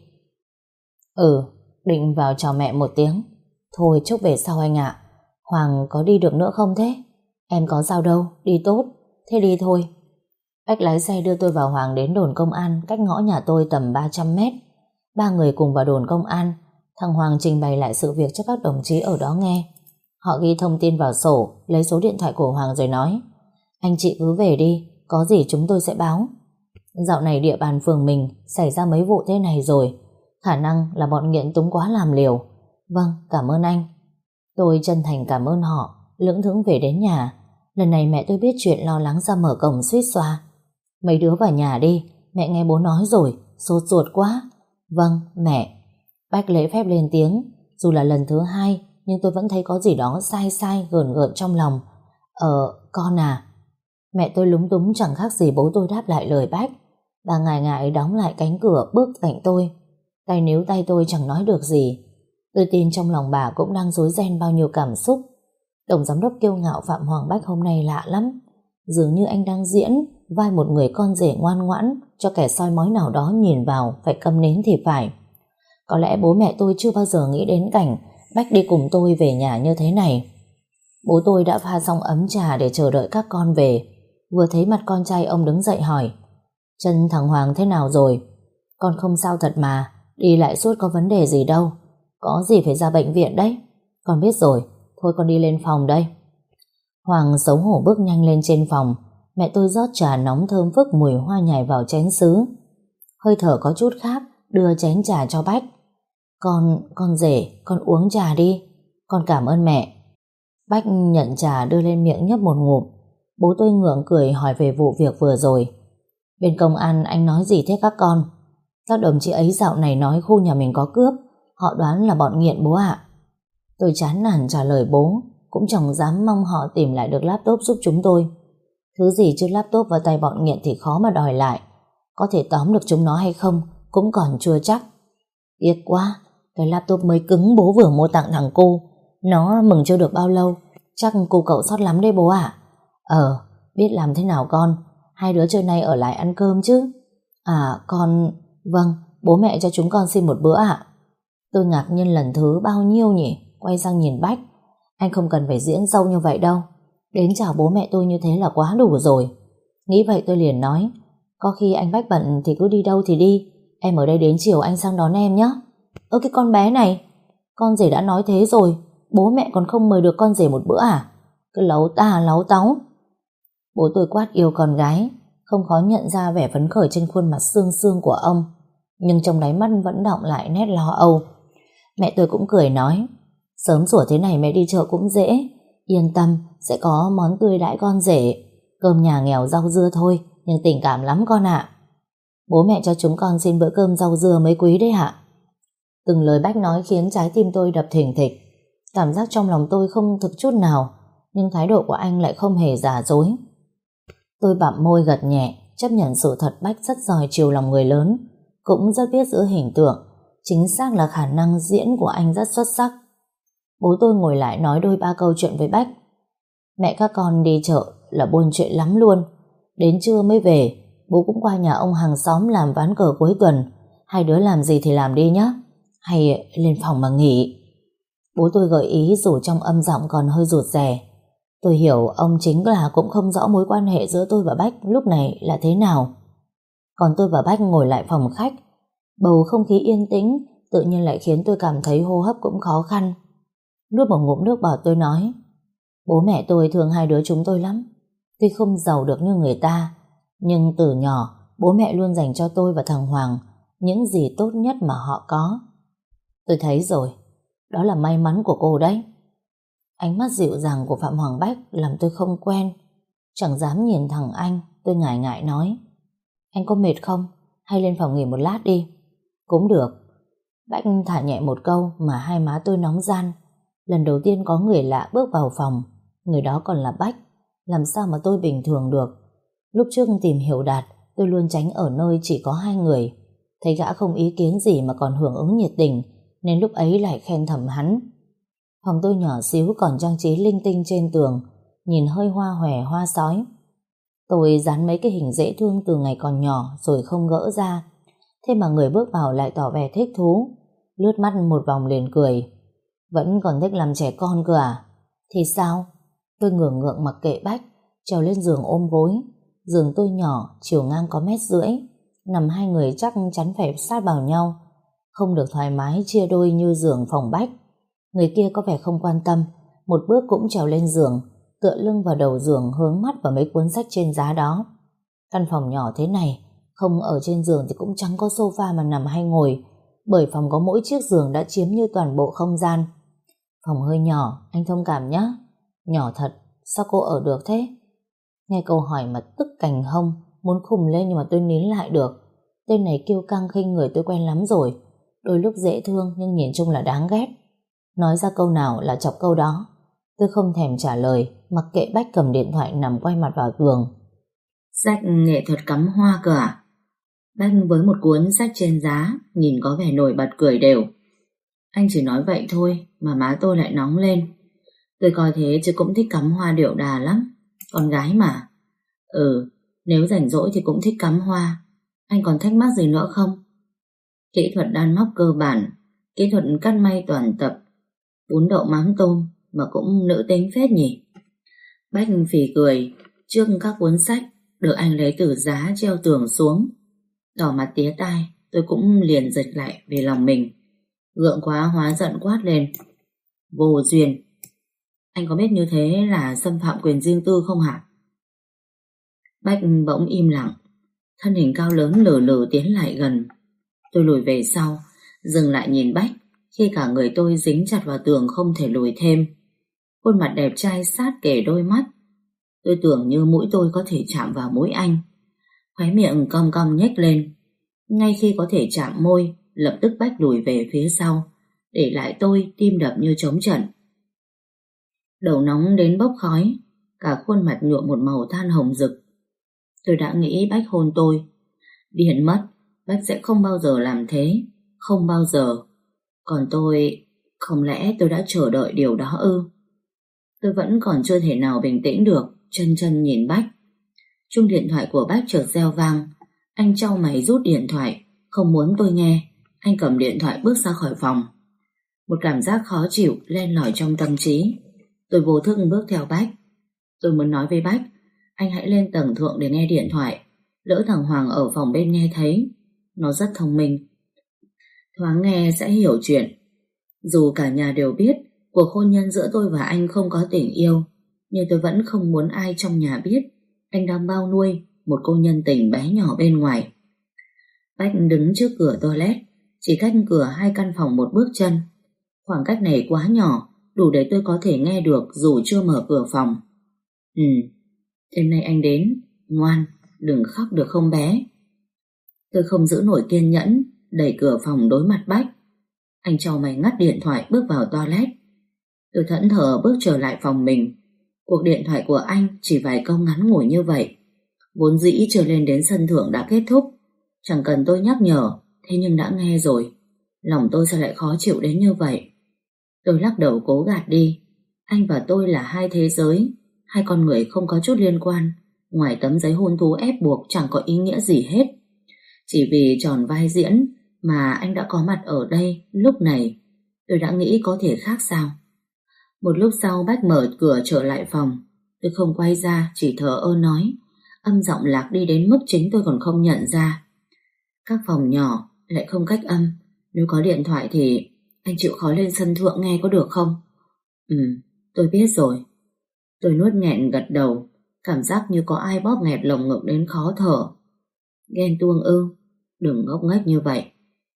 Định vào chào mẹ một tiếng. Thôi chốc về sau anh ạ. Hoàng có đi được nữa không thế? Em có sao đâu, đi tốt. Thế đi thôi. Bách lái xe đưa tôi và Hoàng đến đồn công an cách ngõ nhà tôi tầm 300 mét. Ba người cùng vào đồn công an. Thằng Hoàng trình bày lại sự việc cho các đồng chí ở đó nghe. Họ ghi thông tin vào sổ, lấy số điện thoại của Hoàng rồi nói: Anh chị cứ về đi, có gì chúng tôi sẽ báo. Dạo này địa bàn phường mình xảy ra mấy vụ thế này rồi, khả năng là bọn nghiện túng quá làm liều. Vâng, cảm ơn anh. Tôi chân thành cảm ơn họ, lững thững về đến nhà. Lần này mẹ tôi biết chuyện lo lắng ra mở cổng suýt xoa: Mấy đứa vào nhà đi, mẹ nghe bố nói rồi, sốt ruột quá. Vâng, mẹ. Bách lễ phép lên tiếng. Dù là lần thứ hai, nhưng tôi vẫn thấy có gì đó sai sai gờn gợn trong lòng. Con à. Mẹ tôi lúng túng chẳng khác gì bố tôi đáp lại lời Bách. Bà ngại ngại đóng lại cánh cửa bước cạnh tôi. Tay níu tay tôi chẳng nói được gì. Tôi tin trong lòng bà cũng đang rối ren bao nhiêu cảm xúc. Tổng giám đốc kiêu ngạo Phạm Hoàng Bách hôm nay lạ lắm. Dường như anh đang diễn, vai một người con rể ngoan ngoãn cho kẻ soi mói nào đó nhìn vào phải câm nín thì phải. Có lẽ bố mẹ tôi chưa bao giờ nghĩ đến cảnh Bách đi cùng tôi về nhà như thế này. Bố tôi đã pha xong ấm trà để chờ đợi các con về. Vừa thấy mặt con trai, ông đứng dậy hỏi: Chân thằng Hoàng thế nào rồi? Con không sao thật mà, đi lại suốt có vấn đề gì đâu. Có gì phải ra bệnh viện đấy. Con biết rồi, thôi con đi lên phòng đây. Hoàng xấu hổ bước nhanh lên trên phòng. Mẹ tôi rót trà nóng thơm phức mùi hoa nhài vào chén sứ. Hơi thở có chút khác, đưa chén trà cho Bách. Con rể, con uống trà đi. Con cảm ơn mẹ. Bách nhận trà đưa lên miệng nhấp một ngụm. Bố tôi ngượng cười hỏi về vụ việc vừa rồi. Bên công an anh nói gì thế các con? Các đồng chí ấy dạo này nói khu nhà mình có cướp. Họ đoán là bọn nghiện bố ạ. Tôi chán nản trả lời bố, cũng chẳng dám mong họ tìm lại được laptop giúp chúng tôi. Thứ gì chứ laptop vào tay bọn nghiện thì khó mà đòi lại. Có thể tóm được chúng nó hay không cũng còn chưa chắc. Tiếc quá, cái laptop mới cứng bố vừa mua tặng thằng cô, nó mừng chưa được bao lâu. Chắc cô cậu sót lắm đấy bố ạ. Biết làm thế nào con? Hai đứa trưa nay ở lại ăn cơm chứ? Vâng, bố mẹ cho chúng con xin một bữa ạ. Tôi ngạc nhiên lần thứ bao nhiêu nhỉ? Quay sang nhìn Bách. Anh không cần phải diễn sâu như vậy đâu. Đến chào bố mẹ tôi như thế là quá đủ rồi. Nghĩ vậy tôi liền nói: Có khi anh Bách bận thì cứ đi đâu thì đi. Em ở đây đến chiều anh sang đón em nhé. Cái con bé này, con rể đã nói thế rồi, bố mẹ còn không mời được con rể một bữa à? Cứ láu tà láu táu. Bố tôi quát yêu con gái. Không khó nhận ra vẻ phấn khởi trên khuôn mặt xương xương của ông, nhưng trong đáy mắt vẫn đọng lại nét lo âu. Mẹ tôi cũng cười nói: Sớm sủa thế này mẹ đi chợ cũng dễ. Yên tâm, sẽ có món tươi đãi con rể. Cơm nhà nghèo rau dưa thôi, nhưng tình cảm lắm con ạ. Bố mẹ cho chúng con xin bữa cơm rau dưa mấy quý đấy ạ. Từng lời Bách nói khiến trái tim tôi đập thình thịch. Cảm giác trong lòng tôi không thực chút nào, nhưng thái độ của anh lại không hề giả dối. Tôi bặm môi gật nhẹ, chấp nhận sự thật Bách rất giỏi chiều lòng người lớn, cũng rất biết giữ hình tượng. Chính xác là khả năng diễn của anh rất xuất sắc. Bố tôi ngồi lại nói đôi ba câu chuyện với Bách. Mẹ các con đi chợ là buôn chuyện lắm luôn. Đến trưa mới về, bố cũng qua nhà ông hàng xóm làm ván cờ cuối tuần. Hai đứa làm gì thì làm đi nhé, hay lên phòng mà nghỉ. Bố tôi gợi ý dù trong âm giọng còn hơi rụt rè. Tôi hiểu ông chính là cũng không rõ mối quan hệ giữa tôi và Bách lúc này là thế nào. Còn tôi và Bách ngồi lại phòng khách. Bầu không khí yên tĩnh tự nhiên lại khiến tôi cảm thấy hô hấp cũng khó khăn. Nuốt một ngụm nước bọt tôi nói: Bố mẹ tôi thương hai đứa chúng tôi lắm. Tuy không giàu được như người ta, nhưng từ nhỏ bố mẹ luôn dành cho tôi và thằng Hoàng những gì tốt nhất mà họ có. Tôi thấy rồi, đó là may mắn của cô đấy. Ánh mắt dịu dàng của Phạm Hoàng Bách làm tôi không quen. Chẳng dám nhìn thẳng anh, tôi ngại ngại nói: Anh có mệt không? Hay lên phòng nghỉ một lát đi? Cũng được. Bách thả nhẹ một câu mà hai má tôi nóng ran. Lần đầu tiên có người lạ bước vào phòng. Người đó còn là Bách. Làm sao mà tôi bình thường được? Lúc trước tìm hiểu Đạt, tôi luôn tránh ở nơi chỉ có hai người. Thấy gã không ý kiến gì mà còn hưởng ứng nhiệt tình, nên lúc ấy lại khen thầm hắn. Phòng tôi nhỏ xíu còn trang trí linh tinh trên tường, nhìn hơi hoa hòe hoa sói. Tôi dán mấy cái hình dễ thương từ ngày còn nhỏ rồi không gỡ ra. Thế mà người bước vào lại tỏ vẻ thích thú, lướt mắt một vòng liền cười. Vẫn còn thích làm trẻ con cơ à? Thì sao? Tôi ngượng ngượng mặc kệ Bách, trèo lên giường ôm gối. Giường tôi nhỏ, chiều ngang có 1,5 mét. Nằm hai người chắc chắn phải sát vào nhau, không được thoải mái chia đôi như giường phòng Bách. Người kia có vẻ không quan tâm, một bước cũng trèo lên giường, tựa lưng vào đầu giường, hướng mắt vào mấy cuốn sách trên giá đó. Căn phòng nhỏ thế này, không ở trên giường thì cũng chẳng có sofa mà nằm hay ngồi, bởi phòng có mỗi chiếc giường đã chiếm như toàn bộ không gian. Phòng hơi nhỏ, anh thông cảm nhé. Nhỏ thật, sao cô ở được thế? Nghe câu hỏi mà tức cành hông, muốn khùng lên nhưng mà tôi nín lại được. Tên này kiêu căng khinh người tôi quen lắm rồi, đôi lúc dễ thương nhưng nhìn chung là đáng ghét. Nói ra câu nào là chọc câu đó. Tôi không thèm trả lời, mặc kệ Bách cầm điện thoại nằm quay mặt vào tường. Sách nghệ thuật cắm hoa cơ à? Bách với một cuốn sách trên giá, nhìn có vẻ nổi bật cười đều. Anh chỉ nói vậy thôi mà má tôi lại nóng lên. Tôi coi thế chứ cũng thích cắm hoa điệu đà lắm, con gái mà. Nếu rảnh rỗi thì cũng thích cắm hoa. Anh còn thắc mắc gì nữa không? Kỹ thuật đan móc cơ bản, kỹ thuật cắt may toàn tập, bún đậu mắm tôm mà cũng nữ tính phết nhỉ. Bách phì cười trước các cuốn sách được anh lấy từ giá treo tường xuống. Đỏ mặt tía tai, tôi cũng liền giật lại về lòng mình. Gượng quá hóa giận quát lên: Vô duyên! Anh có biết như thế là xâm phạm quyền riêng tư không hả? Bách bỗng im lặng, thân hình cao lớn lử lử tiến lại gần. Tôi lùi về sau, dừng lại nhìn Bách khi cả người tôi dính chặt vào tường không thể lùi thêm. Khuôn mặt đẹp trai sát kề đôi mắt. Tôi tưởng như mũi tôi có thể chạm vào mũi anh. Khóe miệng cong cong nhếch lên. Ngay khi có thể chạm môi, lập tức Bách lùi về phía sau, để lại tôi tim đập như trống trận. Đầu nóng đến bốc khói, cả khuôn mặt nhuộm một màu than hồng rực. Tôi đã nghĩ Bách hôn tôi. Điên mất, Bách sẽ không bao giờ làm thế, không bao giờ. Còn tôi, không lẽ tôi đã chờ đợi điều đó ư? Tôi vẫn còn chưa thể nào bình tĩnh được, chân chân nhìn Bách. Chuông điện thoại của Bách chợt reo vang. Anh chau mày rút điện thoại, không muốn tôi nghe. Anh cầm điện thoại bước ra khỏi phòng. Một cảm giác khó chịu len lỏi trong tâm trí. Tôi vô thức bước theo Bách. Tôi muốn nói với Bách, anh hãy lên tầng thượng để nghe điện thoại. Lỡ thằng Hoàng ở phòng bên nghe thấy. Nó rất thông minh, thoáng nghe sẽ hiểu chuyện. Dù cả nhà đều biết cuộc hôn nhân giữa tôi và anh không có tình yêu, nhưng tôi vẫn không muốn ai trong nhà biết anh đang bao nuôi một cô nhân tình bé nhỏ bên ngoài. Bách đứng trước cửa toilet, chỉ cách cửa 2 căn phòng một bước chân. Khoảng cách này quá nhỏ, đủ để tôi có thể nghe được dù chưa mở cửa phòng. Đêm nay anh đến, ngoan, đừng khóc được không bé? Tôi không giữ nổi kiên nhẫn, đẩy cửa phòng đối mặt Bách. Anh chau mày ngắt điện thoại bước vào toilet. Tôi thẫn thờ bước trở lại phòng mình. Cuộc điện thoại của anh chỉ vài câu ngắn ngủi như vậy. Vốn dĩ chưa lên đến sân thượng đã kết thúc. Chẳng cần tôi nhắc nhở, thế nhưng đã nghe rồi. Lòng tôi sao lại khó chịu đến như vậy? Tôi lắc đầu cố gạt đi. Anh và tôi là hai thế giới, hai con người không có chút liên quan. Ngoài tấm giấy hôn thú ép buộc chẳng có ý nghĩa gì hết. Chỉ vì tròn vai diễn mà anh đã có mặt ở đây lúc này. Tôi đã nghĩ có thể khác sao? Một lúc sau Bách mở cửa trở lại phòng. Tôi không quay ra, chỉ thờ ơ nói. Âm giọng lạc đi đến mức chính tôi còn không nhận ra. Các phòng nhỏ lại không cách âm. Nếu có điện thoại thì anh chịu khó lên sân thượng nghe có được không? Tôi biết rồi. Tôi nuốt nghẹn gật đầu. Cảm giác như có ai bóp nghẹt lồng ngực đến khó thở. Ghen tuông ư? Đừng ngốc nghếch như vậy.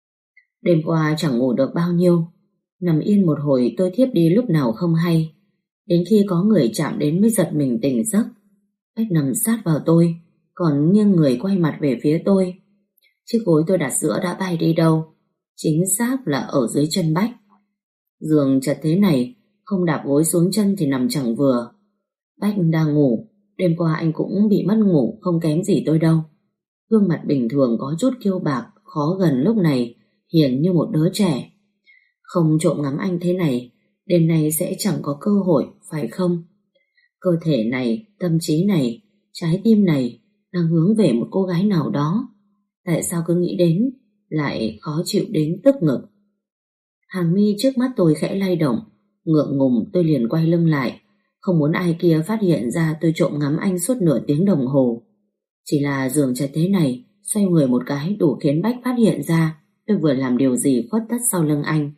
Đêm qua chẳng ngủ được bao nhiêu. Nằm yên một hồi tôi thiếp đi lúc nào không hay. Đến khi có người chạm đến mới giật mình tỉnh giấc. Bách nằm sát vào tôi, còn nghiêng người quay mặt về phía tôi. Chiếc gối tôi đặt giữa đã bay đi đâu? Chính xác là ở dưới chân Bách. Giường chật thế này, không đạp gối xuống chân thì nằm chẳng vừa. Bách đang ngủ. Đêm qua anh cũng bị mất ngủ, không kém gì tôi đâu. Gương mặt bình thường có chút kiêu bạc, khó gần lúc này, hiền như một đứa trẻ. Không trộm ngắm anh thế này, đêm nay sẽ chẳng có cơ hội, phải không? Cơ thể này, tâm trí này, trái tim này đang hướng về một cô gái nào đó. Tại sao cứ nghĩ đến lại khó chịu đến tức ngực? Hàng mi trước mắt tôi khẽ lay động. Ngượng ngùng tôi liền quay lưng lại, không muốn ai kia phát hiện ra tôi trộm ngắm anh suốt nửa tiếng đồng hồ. Chỉ là giường chật thế này, xoay người một cái đủ khiến Bách phát hiện ra tôi vừa làm điều gì khuất tất sau lưng anh.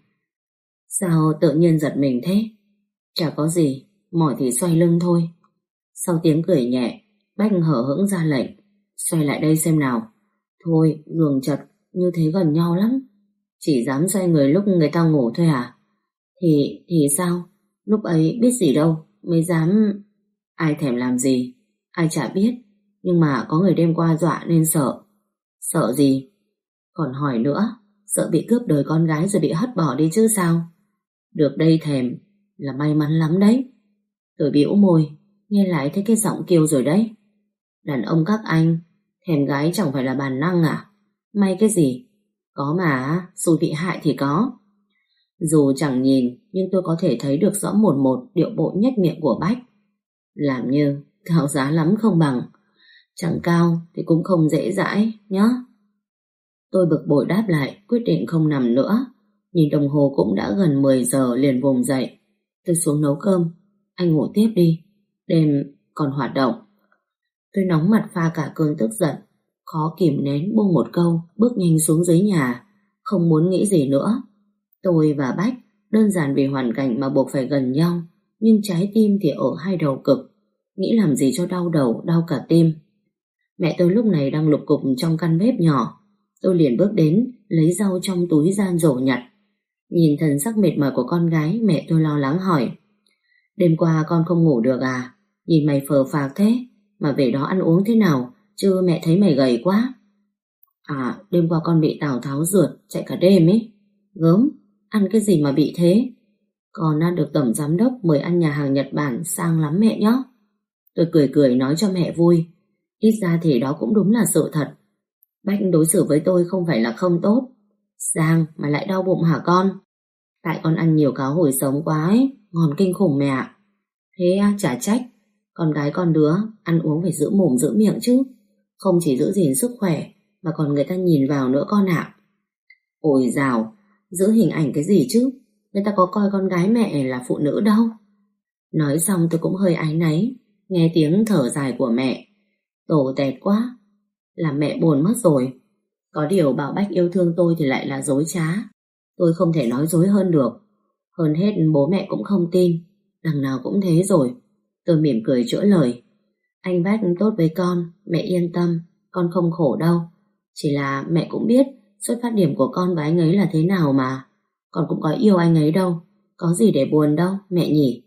Sao tự nhiên giật mình thế? Chả có gì, mỏi thì xoay lưng thôi. Sau tiếng cười nhẹ, Bách hở hững ra lệnh. Xoay lại đây xem nào. Thôi, giường chật, như thế gần nhau lắm. Chỉ dám xoay người lúc người ta ngủ thôi à? Thì sao? Lúc ấy biết gì đâu, mới dám... Ai thèm làm gì? Ai chả biết. Nhưng mà có người đêm qua dọa nên sợ. Sợ gì? Còn hỏi nữa, sợ bị cướp đời con gái rồi bị hất bỏ đi chứ sao? Được đây thèm là may mắn lắm đấy. Tôi bĩu môi, nghe lại thấy cái giọng kêu rồi đấy. Đàn ông các anh, thèm gái chẳng phải là bản năng à? May cái gì? Có mà, xui bị hại thì có. Dù chẳng nhìn, nhưng tôi có thể thấy được rõ một điệu bộ nhếch miệng của Bách. Làm như cao giá lắm không bằng. Chẳng cao thì cũng không dễ dãi nhá. Tôi bực bội đáp lại, quyết định không nằm nữa. Nhìn đồng hồ cũng đã gần 10 giờ liền vùng dậy. Tôi xuống nấu cơm. Anh ngủ tiếp đi, đêm còn hoạt động. Tôi nóng mặt pha cả cơn tức giận, khó kìm nén buông một câu, bước nhanh xuống dưới nhà, không muốn nghĩ gì nữa. Tôi và Bách đơn giản vì hoàn cảnh mà buộc phải gần nhau, nhưng trái tim thì ở hai đầu cực. Nghĩ làm gì cho đau đầu, đau cả tim. Mẹ tôi lúc này đang lục cục trong căn bếp nhỏ. Tôi liền bước đến, lấy rau trong túi ra rổ nhặt. Nhìn thần sắc mệt mỏi của con gái, mẹ tôi lo lắng hỏi: đêm qua con không ngủ được à? Nhìn mày phờ phạc thế, mà về đó ăn uống thế nào, chứ mẹ thấy mày gầy quá. À, đêm qua con bị Tào Tháo rượt, chạy cả đêm ấy. Gớm, ăn cái gì mà bị thế? Con đã được tổng giám đốc mời ăn nhà hàng Nhật Bản sang lắm mẹ nhé. Tôi cười cười nói cho mẹ vui. Ít ra thì đó cũng đúng là sự thật. Bách đối xử với tôi không phải là không tốt. Giang mà lại đau bụng hả con? Tại con ăn nhiều cá hồi sống quá ấy, ngon kinh khủng mẹ ạ. Thế chả trách. Con gái con đứa ăn uống phải giữ mồm giữ miệng chứ. Không chỉ giữ gìn sức khỏe mà còn người ta nhìn vào nữa con ạ. Ôi dào, giữ hình ảnh cái gì chứ? Người ta có coi con gái mẹ là phụ nữ đâu. Nói xong tôi cũng hơi áy náy, nghe tiếng thở dài của mẹ. Tổ tẹt quá, làm mẹ buồn mất rồi. Có điều bảo Bách yêu thương tôi thì lại là dối trá. Tôi không thể nói dối hơn được. Hơn hết bố mẹ cũng không tin. Đằng nào cũng thế rồi. Tôi mỉm cười chữa lời. Anh Bách tốt với con, mẹ yên tâm, con không khổ đâu. Chỉ là mẹ cũng biết xuất phát điểm của con và anh ấy là thế nào mà. Con cũng có yêu anh ấy đâu, có gì để buồn đâu, mẹ nhỉ.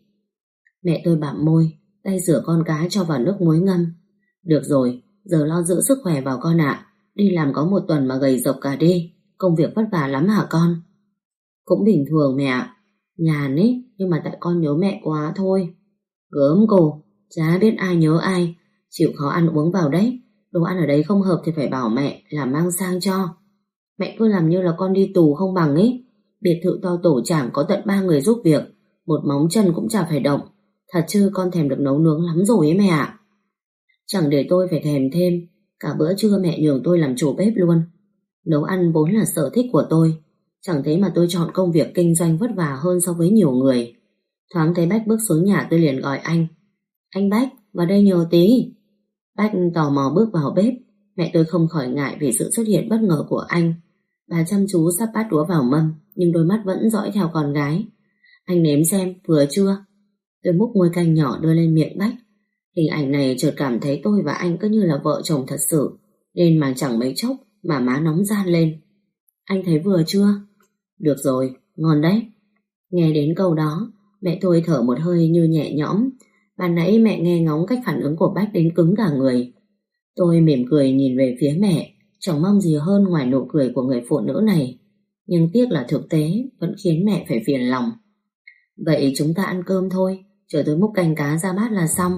Mẹ tôi bặm môi, tay rửa con cá cho vào nước muối ngâm. Được rồi, giờ lo giữ sức khỏe vào con ạ. Đi làm có 1 tuần mà gầy rộc cả đi. Công việc vất vả lắm hả con? Cũng bình thường mẹ ạ. Nhàn ấy, nhưng mà tại con nhớ mẹ quá thôi. Gớm cô, chả biết ai nhớ ai. Chịu khó ăn uống vào đấy. Đồ ăn ở đấy không hợp thì phải bảo mẹ làm mang sang cho. Mẹ cứ làm như là con đi tù không bằng ấy. Biệt thự to tổ chảng có tận 3 người giúp việc, một móng chân cũng chả phải động. Thật chứ con thèm được nấu nướng lắm rồi ấy mẹ ạ. Chẳng để tôi phải thèm thêm. Cả bữa trưa mẹ nhường tôi làm chủ bếp luôn. Nấu ăn vốn là sở thích của tôi. Chẳng thế mà tôi chọn công việc kinh doanh vất vả hơn so với nhiều người. Thoáng thấy Bách bước xuống nhà tôi liền gọi anh. Anh Bách, vào đây nhờ tí. Bách tò mò bước vào bếp. Mẹ tôi không khỏi ngại vì sự xuất hiện bất ngờ của anh. Bà chăm chú sắp bát đũa vào mâm, nhưng đôi mắt vẫn dõi theo con gái. Anh nếm xem, vừa chưa? Tôi múc muôi canh nhỏ đưa lên miệng Bách. Hình ảnh này chợt cảm thấy tôi và anh cứ như là vợ chồng thật sự, nên mà chẳng mấy chốc mà má nóng ran lên. Anh thấy vừa chưa? Được rồi, ngon đấy. Nghe đến câu đó, mẹ tôi thở một hơi như nhẹ nhõm. Ban nãy mẹ nghe ngóng cách phản ứng của Bách đến cứng cả người. Tôi mỉm cười nhìn về phía mẹ, chẳng mong gì hơn ngoài nụ cười của người phụ nữ này. Nhưng tiếc là thực tế vẫn khiến mẹ phải phiền lòng. Vậy chúng ta ăn cơm thôi, chờ tôi múc canh cá ra bát là xong.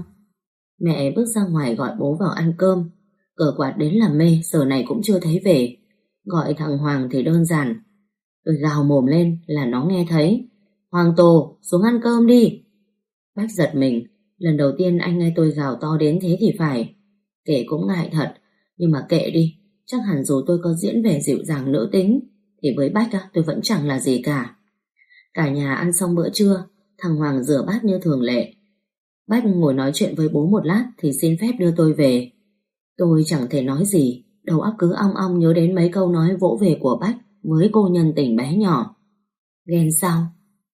Mẹ bước ra ngoài gọi bố vào ăn cơm. Cờ quạt đến làm mê, giờ này cũng chưa thấy về. Gọi thằng Hoàng thì đơn giản. Tôi gào mồm lên là nó nghe thấy. Hoàng Tổ, xuống ăn cơm đi. Bách giật mình. Lần đầu tiên anh nghe tôi gào to đến thế thì phải. Kể cũng ngại thật, nhưng mà kệ đi. Chắc hẳn dù tôi có diễn vẻ dịu dàng nữ tính thì với Bách tôi vẫn chẳng là gì cả. Cả nhà ăn xong bữa trưa, thằng Hoàng rửa bát như thường lệ. Bách ngồi nói chuyện với bố một lát thì xin phép đưa tôi về. Tôi chẳng thể nói gì, đầu óc cứ ong ong nhớ đến mấy câu nói vỗ về của Bách với cô nhân tình bé nhỏ. Ghen sao?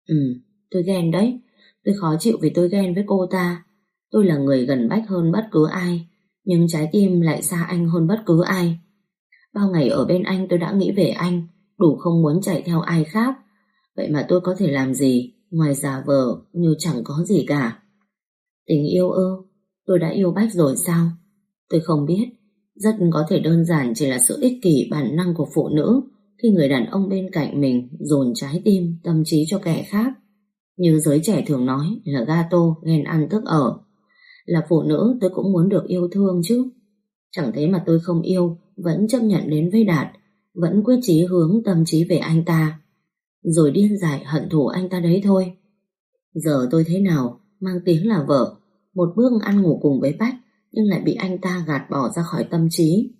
Tôi ghen đấy. Tôi khó chịu vì tôi ghen với cô ta. Tôi là người gần Bách hơn bất cứ ai, nhưng trái tim lại xa anh hơn bất cứ ai. Bao ngày ở bên anh tôi đã nghĩ về anh, đủ không muốn chạy theo ai khác. Vậy mà tôi có thể làm gì ngoài giả vờ như chẳng có gì cả. Tình yêu ư? Tôi đã yêu Bách rồi sao? Tôi không biết. Rất có thể đơn giản chỉ là sự ích kỷ bản năng của phụ nữ khi người đàn ông bên cạnh mình dồn trái tim, tâm trí cho kẻ khác. Như giới trẻ thường nói là gato, ghen ăn tức ở. Là phụ nữ tôi cũng muốn được yêu thương chứ. Chẳng thế mà tôi không yêu, vẫn chấp nhận đến với Đạt, vẫn quyết chí hướng tâm trí về anh ta, rồi điên dại hận thù anh ta đấy thôi. Giờ tôi thế nào, mang tiếng là vợ, một bước ăn ngủ cùng với Bách nhưng lại bị anh ta gạt bỏ ra khỏi tâm trí.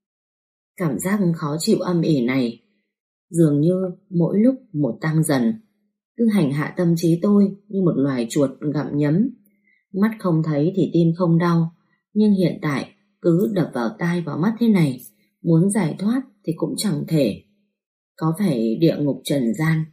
Cảm giác khó chịu âm ỉ này dường như mỗi lúc một tăng dần, cứ hành hạ tâm trí tôi như một loài chuột gặm nhấm. Mắt không thấy thì tim không đau, nhưng hiện tại cứ đập vào tai vào mắt thế này, muốn giải thoát thì cũng chẳng thể. Có phải địa ngục trần gian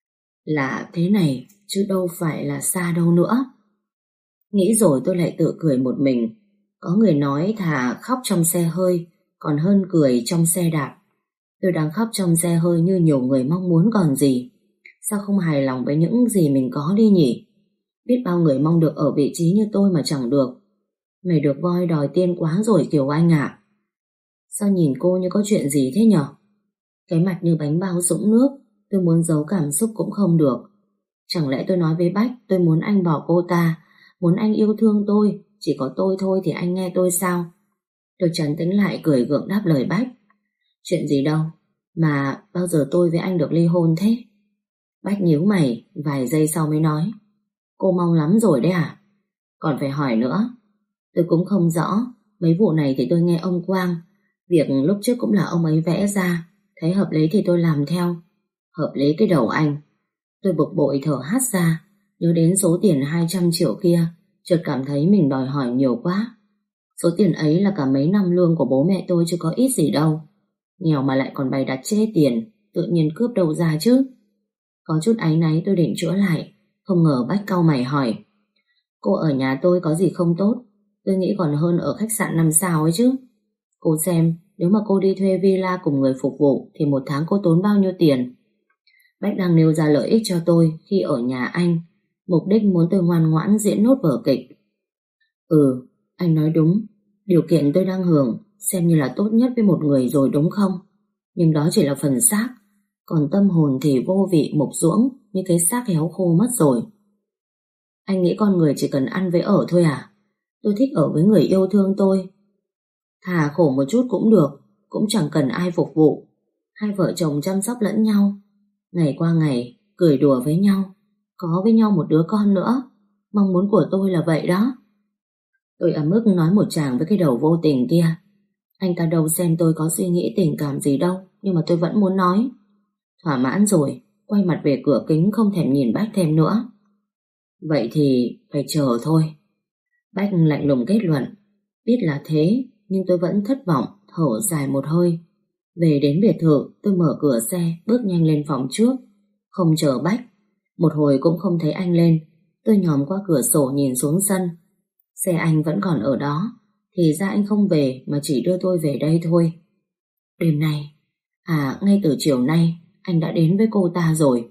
là thế này chứ đâu phải là xa đâu nữa. Nghĩ rồi tôi lại tự cười một mình. Có người nói thà khóc trong xe hơi còn hơn cười trong xe đạp. Tôi đang khóc trong xe hơi như nhiều người mong muốn còn gì. Sao không hài lòng với những gì mình có đi nhỉ? Biết bao người mong được ở vị trí như tôi mà chẳng được. Mày được voi đòi tiên quá rồi Kiều Anh ạ. Sao nhìn cô như có chuyện gì thế nhở? Cái mặt như bánh bao sũng nước, tôi muốn giấu cảm xúc cũng không được. Chẳng lẽ tôi nói với Bách tôi muốn anh bỏ cô ta, muốn anh yêu thương tôi, chỉ có tôi thôi thì anh nghe tôi sao? Tôi trấn tĩnh lại cười gượng đáp lời Bách. Chuyện gì đâu, mà bao giờ tôi với anh được ly hôn thế? Bách nhíu mày, vài giây sau mới nói. Cô mong lắm rồi đấy à? Còn phải hỏi nữa. Tôi cũng không rõ, mấy vụ này thì tôi nghe ông Quang. Việc lúc trước cũng là ông ấy vẽ ra, thấy hợp lý thì tôi làm theo. Hợp lý cái đầu anh. Tôi bực bội thở hắt ra, nhớ đến số tiền 200 triệu kia, chợt cảm thấy mình đòi hỏi nhiều quá. Số tiền ấy là cả mấy năm lương của bố mẹ tôi chứ có ít gì đâu. Nghèo mà lại còn bày đặt chê tiền, tự nhiên cướp đâu ra chứ. Có chút áy náy tôi định chữa lại, không ngờ Bách cau mày hỏi. Cô ở nhà tôi có gì không tốt? Tôi nghĩ còn hơn ở khách sạn 5 sao ấy chứ. Cô xem, nếu mà cô đi thuê villa cùng người phục vụ thì một tháng cô tốn bao nhiêu tiền? Bách đang nêu ra lợi ích cho tôi khi ở nhà anh, mục đích muốn tôi ngoan ngoãn diễn nốt vở kịch. Ừ, anh nói đúng. Điều kiện tôi đang hưởng xem như là tốt nhất với một người rồi đúng không? Nhưng đó chỉ là phần xác, còn tâm hồn thì vô vị mục ruỗng như cái xác héo khô mất rồi. Anh nghĩ con người chỉ cần ăn với ở thôi à? Tôi thích ở với người yêu thương tôi. Thà khổ một chút cũng được, cũng chẳng cần ai phục vụ. Hai vợ chồng chăm sóc lẫn nhau, ngày qua ngày cười đùa với nhau, có với nhau một đứa con nữa. Mong muốn của tôi là vậy đó. Tôi ấm ức nói một tràng với cái đầu vô tình kia. Anh ta đâu xem tôi có suy nghĩ tình cảm gì đâu, nhưng mà tôi vẫn muốn nói. Thỏa mãn rồi, quay mặt về cửa kính không thèm nhìn Bách thêm nữa. Vậy thì phải chờ thôi. Bách lạnh lùng kết luận. Biết là thế, nhưng tôi vẫn thất vọng, thở dài một hơi. Về đến biệt thự, tôi mở cửa xe, bước nhanh lên phòng trước. Không chờ Bách. Một hồi cũng không thấy anh lên. Tôi nhòm qua cửa sổ nhìn xuống sân. Xe anh vẫn còn ở đó. Thì ra anh không về mà chỉ đưa tôi về đây thôi. Đêm nay, ngay từ chiều nay, anh đã đến với cô ta rồi.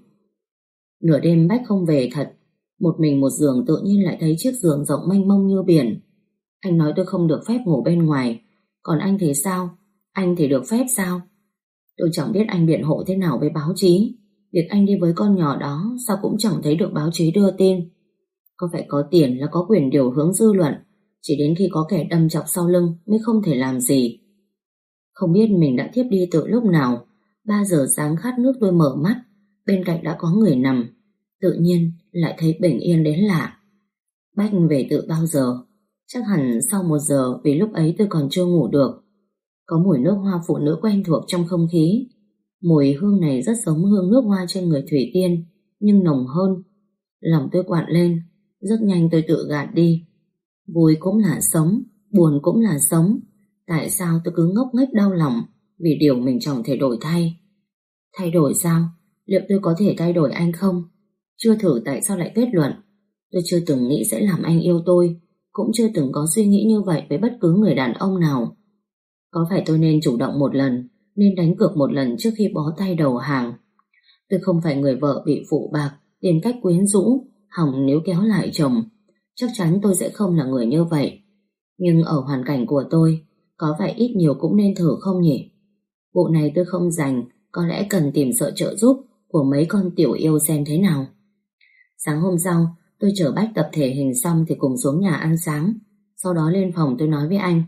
Nửa đêm Bách không về thật. Một mình một giường tự nhiên lại thấy chiếc giường rộng mênh mông như biển. Anh nói tôi không được phép ngủ bên ngoài. Còn anh thì sao? Anh thì được phép sao? Tôi chẳng biết anh biện hộ thế nào với báo chí. Việc anh đi với con nhỏ đó sao cũng chẳng thấy được báo chí đưa tin. Có phải có tiền là có quyền điều hướng dư luận, chỉ đến khi có kẻ đâm chọc sau lưng mới không thể làm gì. Không biết mình đã thiếp đi từ lúc nào. 3 giờ sáng khát nước tôi mở mắt, bên cạnh đã có người nằm. Tự nhiên lại thấy bình yên đến lạ. Bách về tự bao giờ? Chắc hẳn sau 1 giờ, vì lúc ấy tôi còn chưa ngủ được. Có mùi nước hoa phụ nữ quen thuộc trong không khí. Mùi hương này rất giống hương nước hoa trên người Thủy Tiên, nhưng nồng hơn. Lòng tôi quặn lên. Rất nhanh tôi tự gạt đi. Vui cũng là sống, buồn cũng là sống. Tại sao tôi cứ ngốc nghếch đau lòng vì điều mình chẳng thể đổi thay? Thay đổi sao? Liệu tôi có thể thay đổi anh không? Chưa thử tại sao lại kết luận? Tôi chưa từng nghĩ sẽ làm anh yêu tôi, cũng chưa từng có suy nghĩ như vậy với bất cứ người đàn ông nào. Có phải tôi nên chủ động một lần, nên đánh cược một lần trước khi bó tay đầu hàng? Tôi không phải người vợ bị phụ bạc, tìm cách quyến rũ, hỏng níu kéo lại chồng. Chắc chắn tôi sẽ không là người như vậy. Nhưng ở hoàn cảnh của tôi, có phải ít nhiều cũng nên thử không nhỉ? Vụ này tôi không rành, có lẽ cần tìm sự trợ giúp của mấy con tiểu yêu xem thế nào. Sáng hôm sau, tôi chở Bách tập thể hình xong thì cùng xuống nhà ăn sáng. Sau đó lên phòng tôi nói với anh.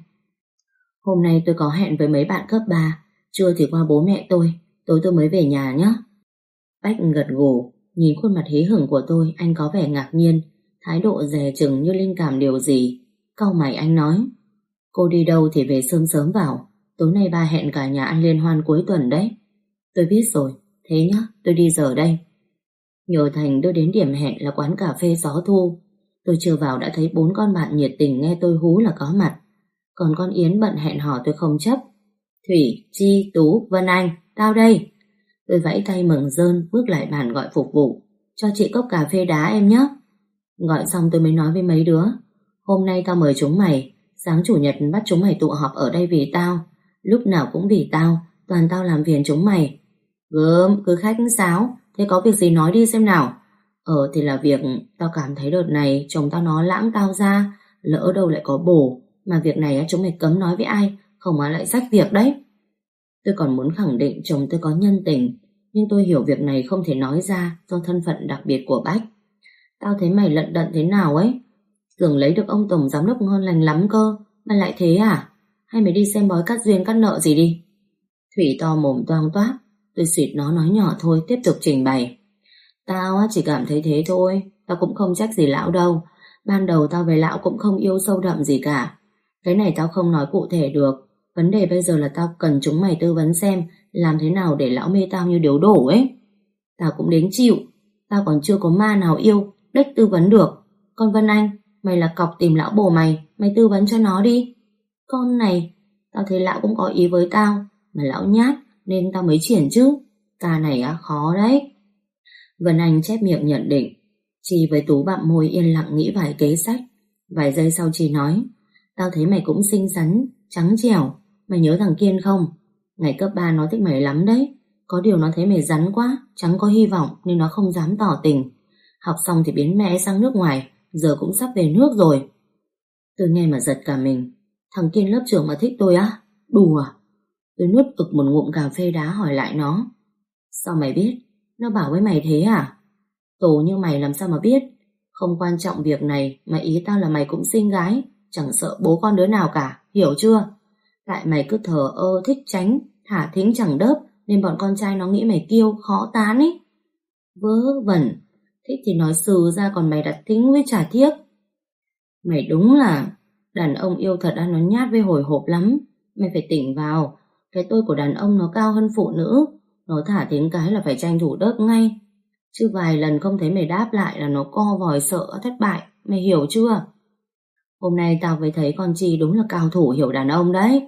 Hôm nay tôi có hẹn với mấy bạn cấp 3, trưa thì qua bố mẹ tôi, tối tôi mới về nhà nhé. Bách gật gù, nhìn khuôn mặt hí hửng của tôi, anh có vẻ ngạc nhiên, thái độ dè chừng như linh cảm điều gì. Cau mày anh nói. Cô đi đâu thì về sớm sớm vào. Tối nay ba hẹn cả nhà ăn liên hoan cuối tuần đấy. Tôi biết rồi. Thế nhá, tôi đi giờ đây. Nhờ Thành đưa đến điểm hẹn là quán cà phê Gió Thu. Tôi chưa vào đã thấy 4 con bạn nhiệt tình nghe tôi hú là có mặt. Còn con Yến bận hẹn hò tôi không chấp. Thủy, Chi, Tú, Vân Anh, tao đây. Tôi vẫy tay mừng rơn bước lại bàn gọi phục vụ. Cho chị cốc cà phê đá em nhé. Gọi xong tôi mới nói với mấy đứa. Hôm nay tao mời chúng mày. Sáng chủ nhật bắt chúng mày tụ họp ở đây vì tao. Lúc nào cũng vì tao. Toàn tao làm phiền chúng mày. Gớm, cứ khách sáo. Thế có việc gì nói đi xem nào. Thì là việc tao cảm thấy đợt này chồng tao nó lãng tao ra. Lỡ đâu lại có bồ. Mà việc này chúng mày cấm nói với ai. Không ai lại xách việc đấy. Tôi còn muốn khẳng định chồng tôi có nhân tình. Nhưng tôi hiểu việc này không thể nói ra do thân phận đặc biệt của Bách. Tao thấy mày lận đận thế nào ấy. Tưởng lấy được ông tổng giám đốc ngon lành lắm cơ. Mà lại thế à? Hay mày đi xem bói cắt duyên cắt nợ gì đi. Thủy to mồm toang toác. Tôi suýt nó nói nhỏ thôi, tiếp tục trình bày. Tao chỉ cảm thấy thế thôi. Tao cũng không trách gì lão đâu. Ban đầu tao với lão cũng không yêu sâu đậm gì cả. Cái này tao không nói cụ thể được. Vấn đề bây giờ là tao cần chúng mày tư vấn xem làm thế nào để lão mê tao như điếu đổ ấy. Tao cũng đến chịu. Tao còn chưa có ma nào yêu đếch tư vấn được. Con Vân Anh, mày là cọc tìm lão bồ mày. Mày tư vấn cho nó đi. Con này, tao thấy lão cũng có ý với tao. Mà lão nhát nên tao mới triển chứ. Ca này khó đấy. Vân Anh chép miệng nhận định. Chi với Tú bặm môi yên lặng nghĩ vài kế sách. Vài giây sau Chi nói. Tao thấy mày cũng xinh xắn, trắng trẻo. Mày nhớ thằng Kiên không? Ngày cấp 3 nó thích mày lắm đấy. Có điều nó thấy mày rắn quá, chẳng có hy vọng nên nó không dám tỏ tình. Học xong thì biến mẹ sang nước ngoài, giờ cũng sắp về nước rồi. Tôi nghe mà giật cả mình. Thằng Kiên lớp trưởng mà thích tôi á? Đùa. Tôi nuốt ực một ngụm cà phê đá hỏi lại nó. Sao mày biết? Nó bảo với mày thế à? Tổ như mày làm sao mà biết? Không quan trọng việc này, mà ý tao là mày cũng xinh gái. Chẳng sợ bố con đứa nào cả, hiểu chưa? Tại mày cứ thờ ơ thích tránh, thả thính chẳng đớp, nên bọn con trai nó nghĩ mày kiêu, khó tán ấy. Vớ vẩn, thích thì nói sừ ra, còn mày đặt thính với trả thiếc. Mày đúng là đàn ông yêu thật nó nhát với hồi hộp lắm. Mày phải tỉnh vào. Cái tôi của đàn ông nó cao hơn phụ nữ. Nó thả thính cái là phải tranh thủ đớp ngay. Chứ vài lần không thấy mày đáp lại là nó co vòi sợ thất bại. Mày hiểu chưa? Hôm nay tao mới thấy con Chi đúng là cao thủ hiểu đàn ông đấy.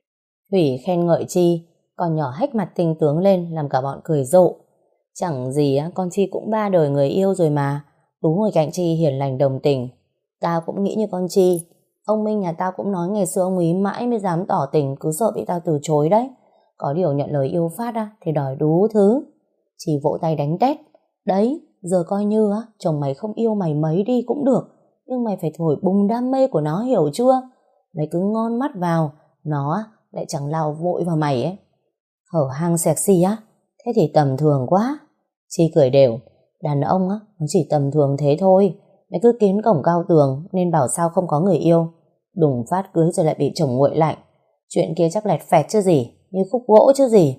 Thủy khen ngợi Chi, còn nhỏ hách mặt tinh tướng lên làm cả bọn cười rộ. Chẳng gì con Chi cũng 3 đời người yêu rồi mà. Tú ngồi cạnh Chi hiền lành đồng tình. Tao cũng nghĩ như con Chi. Ông Minh nhà tao cũng nói ngày xưa ông ý mãi mới dám tỏ tình, cứ sợ bị tao từ chối đấy. Có điều nhận lời yêu phát thì đòi đủ thứ. Chi vỗ tay đánh tét. Đấy, giờ coi như chồng mày không yêu mày mấy đi cũng được, nhưng mày phải thổi bùng đam mê của nó, hiểu chưa? Mày cứ ngon mắt vào, nó lại chẳng lao vội vào mày ấy. Hở hang sexy thế thì tầm thường quá. Chi cười đều. Đàn ông nó chỉ tầm thường thế thôi. Mày cứ kiến cổng cao tường nên bảo sao không có người yêu. Đùng phát cưới rồi lại bị chồng nguội lạnh. Chuyện kia chắc lẹt phẹt chứ gì, như khúc gỗ chứ gì.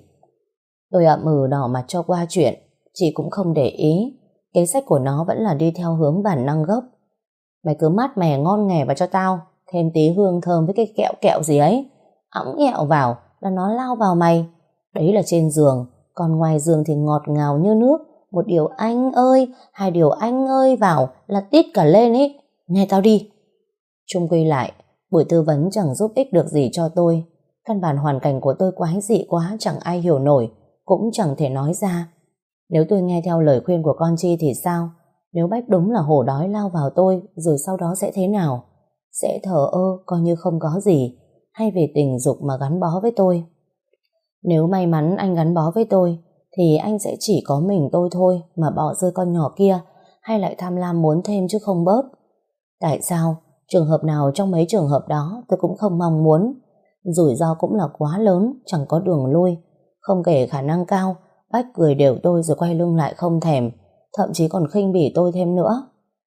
Tôi đỏ mặt cho qua chuyện. Chị cũng không để ý. Kế sách của nó vẫn là đi theo hướng bản năng gốc. Mày cứ mát mẻ ngon nghè vào cho tao, thêm tí hương thơm với cái kẹo kẹo gì ấy. Ẵng nghẹo vào là nó lao vào mày. Đấy là trên giường. Còn ngoài giường thì ngọt ngào như nước. Một điều anh ơi, 2 điều anh ơi vào là tít cả lên ấy. Nghe tao đi. Chung quy lại, buổi tư vấn chẳng giúp ích được gì cho tôi. Căn bản hoàn cảnh của tôi quái dị quá, chẳng ai hiểu nổi, cũng chẳng thể nói ra. Nếu tôi nghe theo lời khuyên của con Chi thì sao? Nếu Bách đúng là hổ đói lao vào tôi, rồi sau đó sẽ thế nào? Sẽ thờ ơ coi như không có gì, hay về tình dục mà gắn bó với tôi? Nếu may mắn anh gắn bó với tôi thì anh sẽ chỉ có mình tôi thôi mà bỏ rơi con nhỏ kia, hay lại tham lam muốn thêm chứ không bớt. Tại sao? Trường hợp nào trong mấy trường hợp đó tôi cũng không mong muốn. Rủi ro cũng là quá lớn, chẳng có đường lui. Không kể khả năng cao Bách cười đều tôi rồi quay lưng lại không thèm, thậm chí còn khinh bỉ tôi thêm nữa.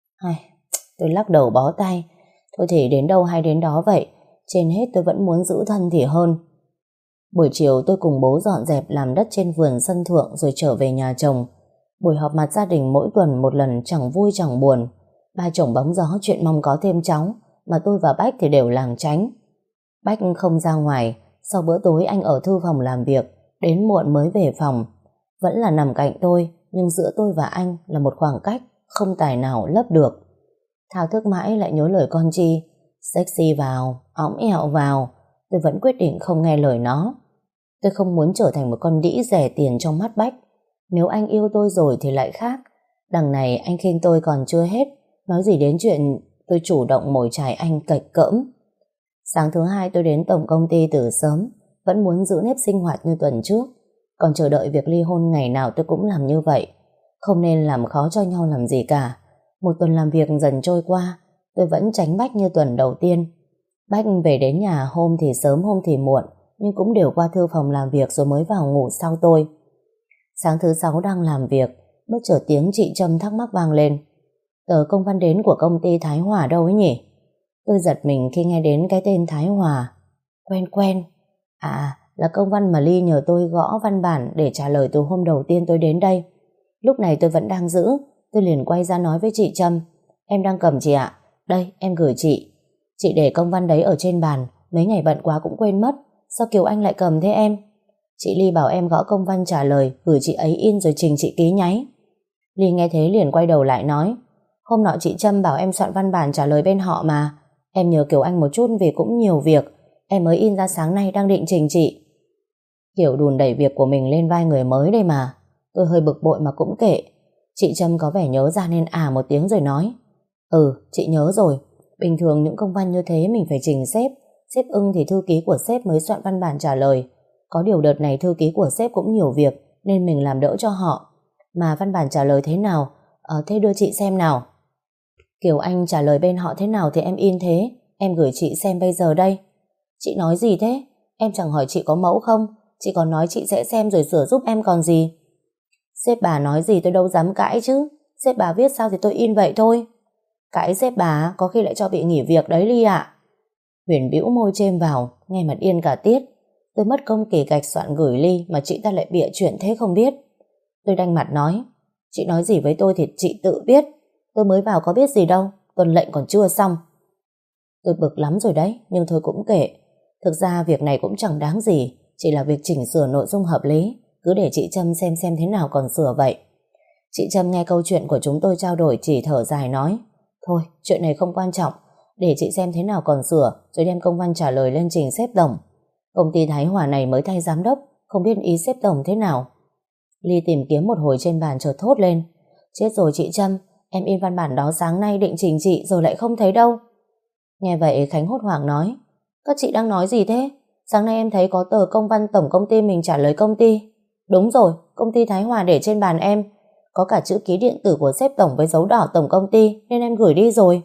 Tôi lắc đầu bó tay. Thôi thì đến đâu hay đến đó vậy. Trên hết tôi vẫn muốn giữ thân thì hơn. Buổi chiều tôi cùng bố dọn dẹp làm đất trên vườn sân thượng rồi trở về nhà chồng. Buổi họp mặt gia đình mỗi tuần một lần chẳng vui chẳng buồn. Ba chồng bóng gió chuyện mong có thêm cháu, mà tôi và Bách thì đều lảng tránh. Bách không ra ngoài. Sau bữa tối anh ở thư phòng làm việc, đến muộn mới về phòng. Vẫn là nằm cạnh tôi, nhưng giữa tôi và anh là một khoảng cách không tài nào lấp được. Thao thức mãi lại nhớ lời con Chi. Sexy vào, õng ẹo vào. Tôi vẫn quyết định không nghe lời nó. Tôi không muốn trở thành một con đĩ rẻ tiền trong mắt Bách. Nếu anh yêu tôi rồi thì lại khác. Đằng này anh khinh tôi còn chưa hết, nói gì đến chuyện tôi chủ động mồi chài anh cạch cỡm. Sáng thứ hai tôi đến tổng công ty từ sớm, vẫn muốn giữ nếp sinh hoạt như tuần trước. Còn chờ đợi việc ly hôn ngày nào tôi cũng làm như vậy. Không nên làm khó cho nhau làm gì cả. Một tuần làm việc dần trôi qua, tôi vẫn tránh Bách như tuần đầu tiên. Bách về đến nhà hôm thì sớm hôm thì muộn, nhưng cũng đều qua thư phòng làm việc rồi mới vào ngủ sau tôi. Sáng thứ sáu đang làm việc, bất chợt tiếng chị Trâm thắc mắc vang lên. Tờ công văn đến của công ty Thái Hòa đâu ấy nhỉ? Tôi giật mình khi nghe đến cái tên Thái Hòa. Quen quen. À, là công văn mà Ly nhờ tôi gõ văn bản để trả lời từ hôm đầu tiên tôi đến đây. Lúc này tôi vẫn đang giữ, tôi liền quay ra nói với chị Trâm. Em đang cầm chị ạ. Đây, em gửi chị. Chị để công văn đấy ở trên bàn, mấy ngày bận quá cũng quên mất. Sao Kiều Anh lại cầm thế em? Chị Ly bảo em gõ công văn trả lời, gửi chị ấy in rồi trình chị ký nháy. Ly nghe thế liền quay đầu lại nói, hôm nọ chị Trâm bảo em soạn văn bản trả lời bên họ mà. Em nhờ Kiều Anh một chút vì cũng nhiều việc, em mới in ra sáng nay đang định trình chị. Kiểu đùn đẩy việc của mình lên vai người mới đây mà. Tôi hơi bực bội mà cũng kệ. Chị Trâm có vẻ nhớ ra nên một tiếng rồi nói, chị nhớ rồi. Bình thường những công văn như thế mình phải trình sếp. Sếp ưng thì thư ký của sếp mới soạn văn bản trả lời. Có điều đợt này thư ký của sếp cũng nhiều việc nên mình làm đỡ cho họ. Mà văn bản trả lời thế nào? Thế đưa chị xem nào. Kiều Anh trả lời bên họ thế nào thì em in thế. Em gửi chị xem bây giờ đây. Chị nói gì thế? Em chẳng hỏi chị có mẫu không? Chị còn nói chị sẽ xem rồi sửa giúp em còn gì. Sếp bà nói gì tôi đâu dám cãi chứ. Sếp bà viết sao thì tôi in vậy thôi. Cãi sếp bà có khi lại cho bị nghỉ việc đấy Ly ạ. Huyền bĩu môi chêm vào, nghe mặt điên cả tiết. Tôi mất công kỳ gạch soạn gửi Ly mà chị ta lại bịa chuyện thế không biết. Tôi đanh mặt nói, chị nói gì với tôi thì chị tự biết. Tôi mới vào có biết gì đâu, tuần lệnh còn chưa xong. Tôi bực lắm rồi đấy, nhưng thôi cũng kệ. Thực ra việc này cũng chẳng đáng gì, chỉ là việc chỉnh sửa nội dung hợp lý. Cứ để chị Trâm xem thế nào còn sửa vậy. Chị Trâm nghe câu chuyện của chúng tôi trao đổi chỉ thở dài nói, thôi chuyện này không quan trọng, để chị xem thế nào còn sửa rồi đem công văn trả lời lên trình sếp tổng. Công ty Thái Hòa này mới thay giám đốc, không biết ý sếp tổng thế nào. Ly tìm kiếm một hồi trên bàn chợt thốt lên, chết rồi chị Trâm, em in văn bản đó sáng nay định trình chị rồi lại không thấy đâu. Nghe vậy Khánh hốt hoảng nói, các chị đang nói gì thế? Sáng nay em thấy có tờ công văn tổng công ty mình trả lời công ty. Đúng rồi, công ty Thái Hòa để trên bàn em, có cả chữ ký điện tử của sếp tổng với dấu đỏ tổng công ty nên em gửi đi rồi.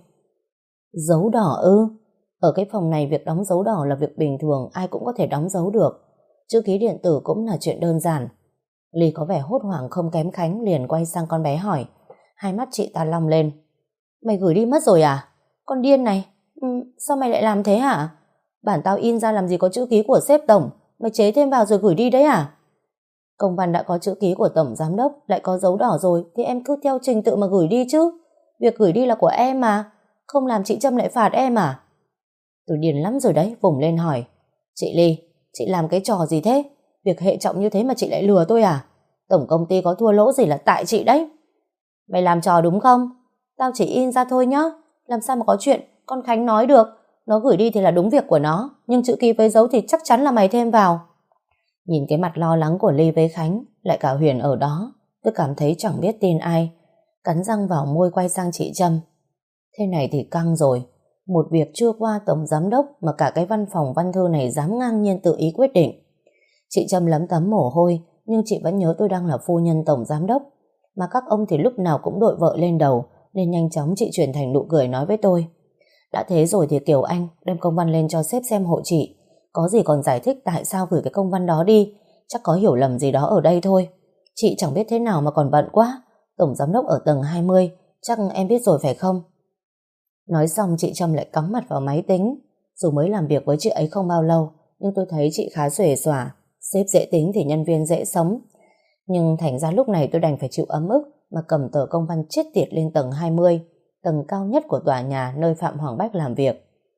Dấu đỏ ư? Ở cái phòng này việc đóng dấu đỏ là việc bình thường, ai cũng có thể đóng dấu được. Chữ ký điện tử cũng là chuyện đơn giản. Ly có vẻ hốt hoảng không kém Khánh, liền quay sang con bé hỏi. Hai mắt chị ta long lên. Mày gửi đi mất rồi à? Con điên này, sao mày lại làm thế hả? Bản tao in ra làm gì có chữ ký của sếp tổng, mày chế thêm vào rồi gửi đi đấy à? Công văn đã có chữ ký của tổng giám đốc, lại có dấu đỏ rồi thì em cứ theo trình tự mà gửi đi chứ. Việc gửi đi là của em mà, không làm chị Trâm lại phạt em à? Tôi điên lắm rồi đấy, vùng lên hỏi. Chị Ly, chị làm cái trò gì thế? Việc hệ trọng như thế mà chị lại lừa tôi à? Tổng công ty có thua lỗ gì là tại chị đấy. Mày làm trò đúng không? Tao chỉ in ra thôi nhá. Làm sao mà có chuyện con Khánh nói được. Nó gửi đi thì là đúng việc của nó, nhưng chữ ký với dấu thì chắc chắn là mày thêm vào. Nhìn cái mặt lo lắng của Ly với Khánh, lại cả Huyền ở đó, tôi cảm thấy chẳng biết tin ai. Cắn răng vào môi quay sang chị Trâm. Thế này thì căng rồi. Một việc chưa qua tổng giám đốc mà cả cái văn phòng văn thư này dám ngang nhiên tự ý quyết định. Chị Trâm lấm tấm mồ hôi, nhưng chị vẫn nhớ tôi đang là phu nhân tổng giám đốc. Mà các ông thì lúc nào cũng đội vợ lên đầu, nên nhanh chóng chị chuyển thành nụ cười nói với tôi. Đã thế rồi thì Kiều Anh đem công văn lên cho sếp xem hộ chị. Có gì còn giải thích tại sao gửi cái công văn đó đi. Chắc có hiểu lầm gì đó ở đây thôi. Chị chẳng biết thế nào mà còn bận quá. Tổng giám đốc ở tầng 20, chắc em biết rồi phải không? Nói xong chị Trâm lại cắm mặt vào máy tính. Dù mới làm việc với chị ấy không bao lâu, nhưng tôi thấy chị khá xuề xòa. Sếp dễ tính thì nhân viên dễ sống. Nhưng thành ra lúc này tôi đành phải chịu ấm ức mà cầm tờ công văn chết tiệt lên tầng 20, tầng cao nhất của tòa nhà nơi Phạm Hoàng Bách làm việc.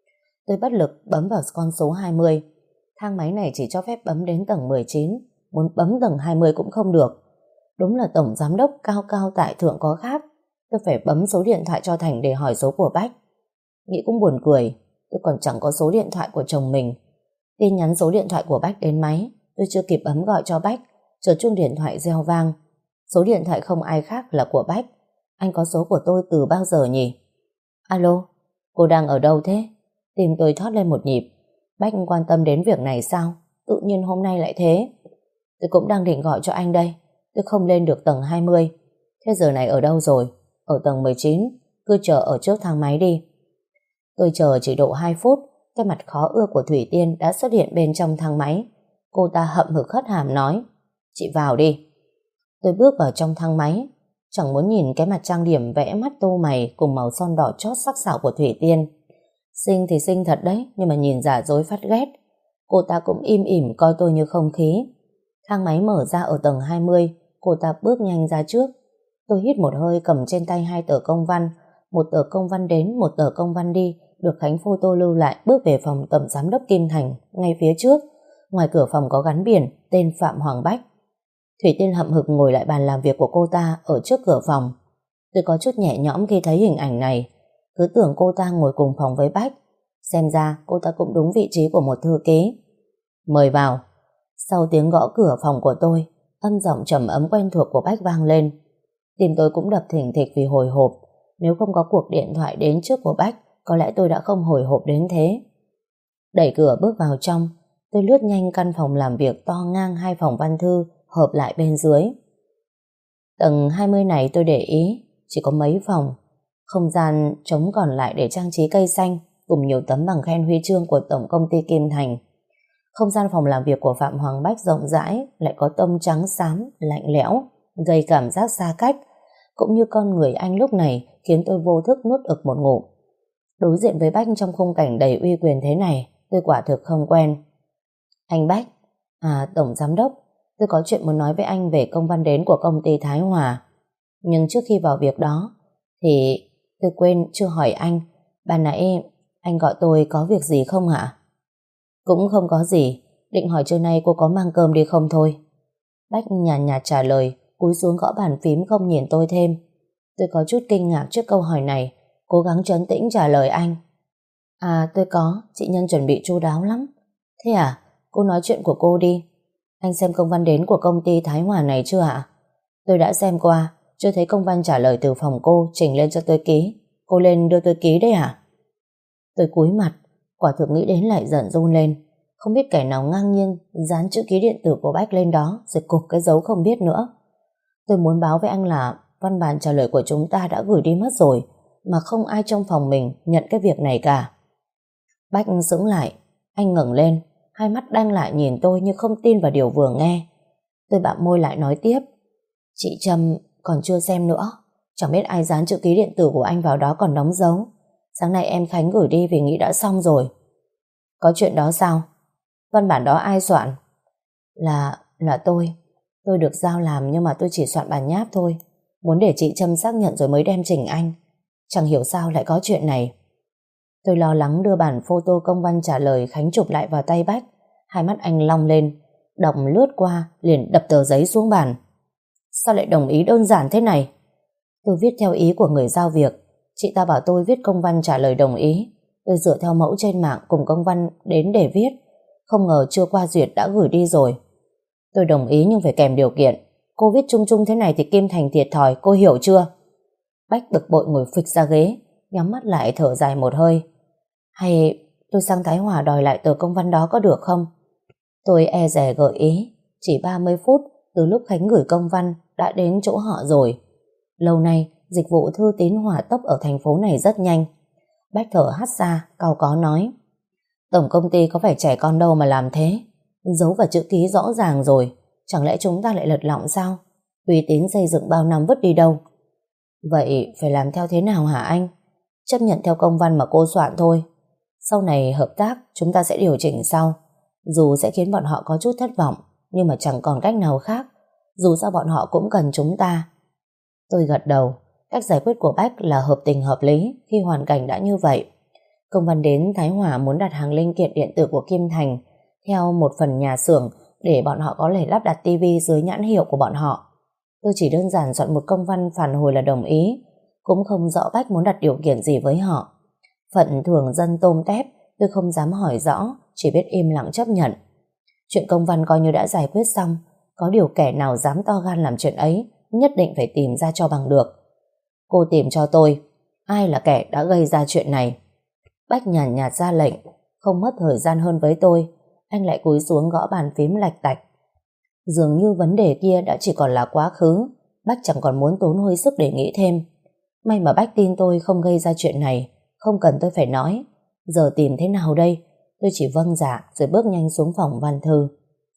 Tôi bất lực bấm vào con số 20. Thang máy này chỉ cho phép bấm đến tầng 19, muốn bấm tầng 20 cũng không được. Đúng là tổng giám đốc cao cao tại thượng có khác. Tôi phải bấm số điện thoại cho Thành để hỏi số của Bách. Nghĩ cũng buồn cười, tôi còn chẳng có số điện thoại của chồng mình. Tin nhắn số điện thoại của Bách đến máy, tôi chưa kịp bấm gọi cho Bách, chợt chuông điện thoại reo vang. Số điện thoại không ai khác là của Bách. Anh có số của tôi từ bao giờ nhỉ? Alo, cô đang ở đâu thế? Tim tôi thót lên một nhịp. Bách quan tâm đến việc này sao? Tự nhiên hôm nay lại thế. Tôi cũng đang định gọi cho anh đây. Tôi không lên được tầng 20. Thế giờ này ở đâu rồi? Ở tầng 19. Cứ chờ ở trước thang máy đi. Tôi chờ chỉ độ 2 phút. Cái mặt khó ưa của Thủy Tiên đã xuất hiện bên trong thang máy. Cô ta hậm hực hất hàm nói: chị vào đi. Tôi bước vào trong thang máy, chẳng muốn nhìn cái mặt trang điểm vẽ mắt tô mày cùng màu son đỏ chót sắc sảo của Thủy Tiên. Xinh thì xinh thật đấy, nhưng mà nhìn giả dối phát ghét. Cô ta cũng im ỉm coi tôi như không khí. Thang máy mở ra ở tầng 20, cô ta bước nhanh ra trước. Tôi hít một hơi, cầm trên tay 2 tờ công văn, một tờ công văn đến, một tờ công văn đi, được Khánh photo lưu lại, bước về phòng tổng giám đốc Kim Thành. Ngay phía trước, ngoài cửa phòng có gắn biển tên Phạm Hoàng Bách. Thủy Tiên hậm hực ngồi lại bàn làm việc của cô ta ở trước cửa phòng. Tôi có chút nhẹ nhõm khi thấy hình ảnh này, cứ tưởng cô ta ngồi cùng phòng với Bách. Xem ra cô ta cũng đúng vị trí của một thư ký. Mời vào. Sau tiếng gõ cửa phòng của tôi, âm giọng trầm ấm quen thuộc của Bách vang lên. Tim tôi cũng đập thình thịch vì hồi hộp. Nếu không có cuộc điện thoại đến trước của Bách, có lẽ tôi đã không hồi hộp đến thế. Đẩy cửa bước vào trong, tôi lướt nhanh căn phòng làm việc to ngang 2 phòng văn thư hợp lại bên dưới. Tầng 20 này tôi để ý chỉ có mấy phòng, không gian trống còn lại để trang trí cây xanh cùng nhiều tấm bằng khen huy chương của Tổng công ty Kim Thành. Không gian phòng làm việc của Phạm Hoàng Bách rộng rãi, lại có tông trắng xám lạnh lẽo, gây cảm giác xa cách, cũng như con người anh lúc này khiến tôi vô thức nuốt ực một ngụm. Đối diện với Bách trong khung cảnh đầy uy quyền thế này, tôi quả thực không quen. Anh Bách, Tổng giám đốc, tôi có chuyện muốn nói với anh về công văn đến của công ty Thái Hòa. Nhưng trước khi vào việc đó thì tôi quên chưa hỏi anh, ban nãy anh gọi tôi có việc gì không ạ? Cũng không có gì, định hỏi trưa nay cô có mang cơm đi không thôi. Bách nhàn nhạt trả lời, cúi xuống gõ bàn phím không nhìn tôi thêm. Tôi có chút kinh ngạc trước câu hỏi này, cố gắng trấn tĩnh trả lời anh. Tôi có, chị Nhân chuẩn bị chu đáo lắm. Thế à, cô nói chuyện của cô đi. Anh xem công văn đến của công ty Thái Hòa này chưa ạ? Tôi đã xem qua, chưa thấy công văn trả lời từ phòng cô trình lên cho tôi ký. Cô lên đưa tôi ký đấy à? Tôi cúi mặt, quả thực nghĩ đến lại giận run lên. Không biết kẻ nào ngang nhiên dán chữ ký điện tử của Bách lên đó rồi cục cái dấu không biết nữa. Tôi muốn báo với anh là văn bản trả lời của chúng ta đã gửi đi mất rồi, mà không ai trong phòng mình nhận cái việc này cả. Bách sững lại, anh ngẩng lên, hai mắt đanh lại nhìn tôi như không tin vào điều vừa nghe. Tôi bặm môi lại nói tiếp: chị Trâm còn chưa xem nữa, chẳng biết ai dán chữ ký điện tử của anh vào đó còn đóng dấu. Sáng nay em Khánh gửi đi vì nghĩ đã xong rồi. Có chuyện đó sao? Văn bản đó ai soạn? Là tôi. Tôi được giao làm nhưng mà tôi chỉ soạn bản nháp thôi, muốn để chị Trâm xác nhận rồi mới đem trình anh. Chẳng hiểu sao lại có chuyện này. Tôi lo lắng đưa bản photo công văn trả lời Khánh chụp lại vào tay Bách. Hai mắt anh long lên, đọc lướt qua liền đập tờ giấy xuống bàn. Sao lại đồng ý đơn giản thế này? Tôi viết theo ý của người giao việc. Chị ta bảo tôi viết công văn trả lời đồng ý. Tôi dựa theo mẫu trên mạng cùng công văn đến để viết. Không ngờ chưa qua duyệt đã gửi đi rồi. Tôi đồng ý nhưng phải kèm điều kiện. Cô viết chung chung thế này thì Kim Thành thiệt thòi, cô hiểu chưa? Bách bực bội ngồi phịch ra ghế, nhắm mắt lại thở dài một hơi. Hay tôi sang Thái Hòa đòi lại tờ công văn đó có được không? Tôi e dè gợi ý. Chỉ 30 phút từ lúc Khánh gửi công văn đã đến chỗ họ rồi. Lâu nay dịch vụ thư tín hỏa tốc ở thành phố này rất nhanh. Bách thở hắt ra, cau có nói: Tổng công ty có phải trẻ con đâu mà làm thế. Dấu và chữ ký rõ ràng rồi, chẳng lẽ chúng ta lại lật lọng sao? Uy tín xây dựng bao năm vứt đi đâu? Vậy phải làm theo thế nào hả anh? Chấp nhận theo công văn mà cô soạn thôi. Sau này hợp tác chúng ta sẽ điều chỉnh sau. Dù sẽ khiến bọn họ có chút thất vọng, nhưng mà chẳng còn cách nào khác. Dù sao bọn họ cũng cần chúng ta. Tôi gật đầu. Cách giải quyết của Bách là hợp tình hợp lý khi hoàn cảnh đã như vậy. Công văn đến Thái Hòa muốn đặt hàng linh kiện điện tử của Kim Thành theo một phần nhà xưởng để bọn họ có thể lắp đặt tivi dưới nhãn hiệu của bọn họ. Tôi chỉ đơn giản soạn một công văn phản hồi là đồng ý, cũng không rõ Bách muốn đặt điều kiện gì với họ. Phận thường dân tôm tép, tôi không dám hỏi rõ, chỉ biết im lặng chấp nhận. Chuyện công văn coi như đã giải quyết xong, có điều kẻ nào dám to gan làm chuyện ấy, nhất định phải tìm ra cho bằng được. Cô tìm cho tôi, ai là kẻ đã gây ra chuyện này? Bách nhàn nhạt ra lệnh, không mất thời gian hơn với tôi, anh lại cúi xuống gõ bàn phím lạch tạch. Dường như vấn đề kia đã chỉ còn là quá khứ, Bách chẳng còn muốn tốn hơi sức để nghĩ thêm. May mà Bách tin tôi không gây ra chuyện này, không cần tôi phải nói. Giờ tìm thế nào đây? Tôi chỉ vâng dạ rồi bước nhanh xuống phòng văn thư.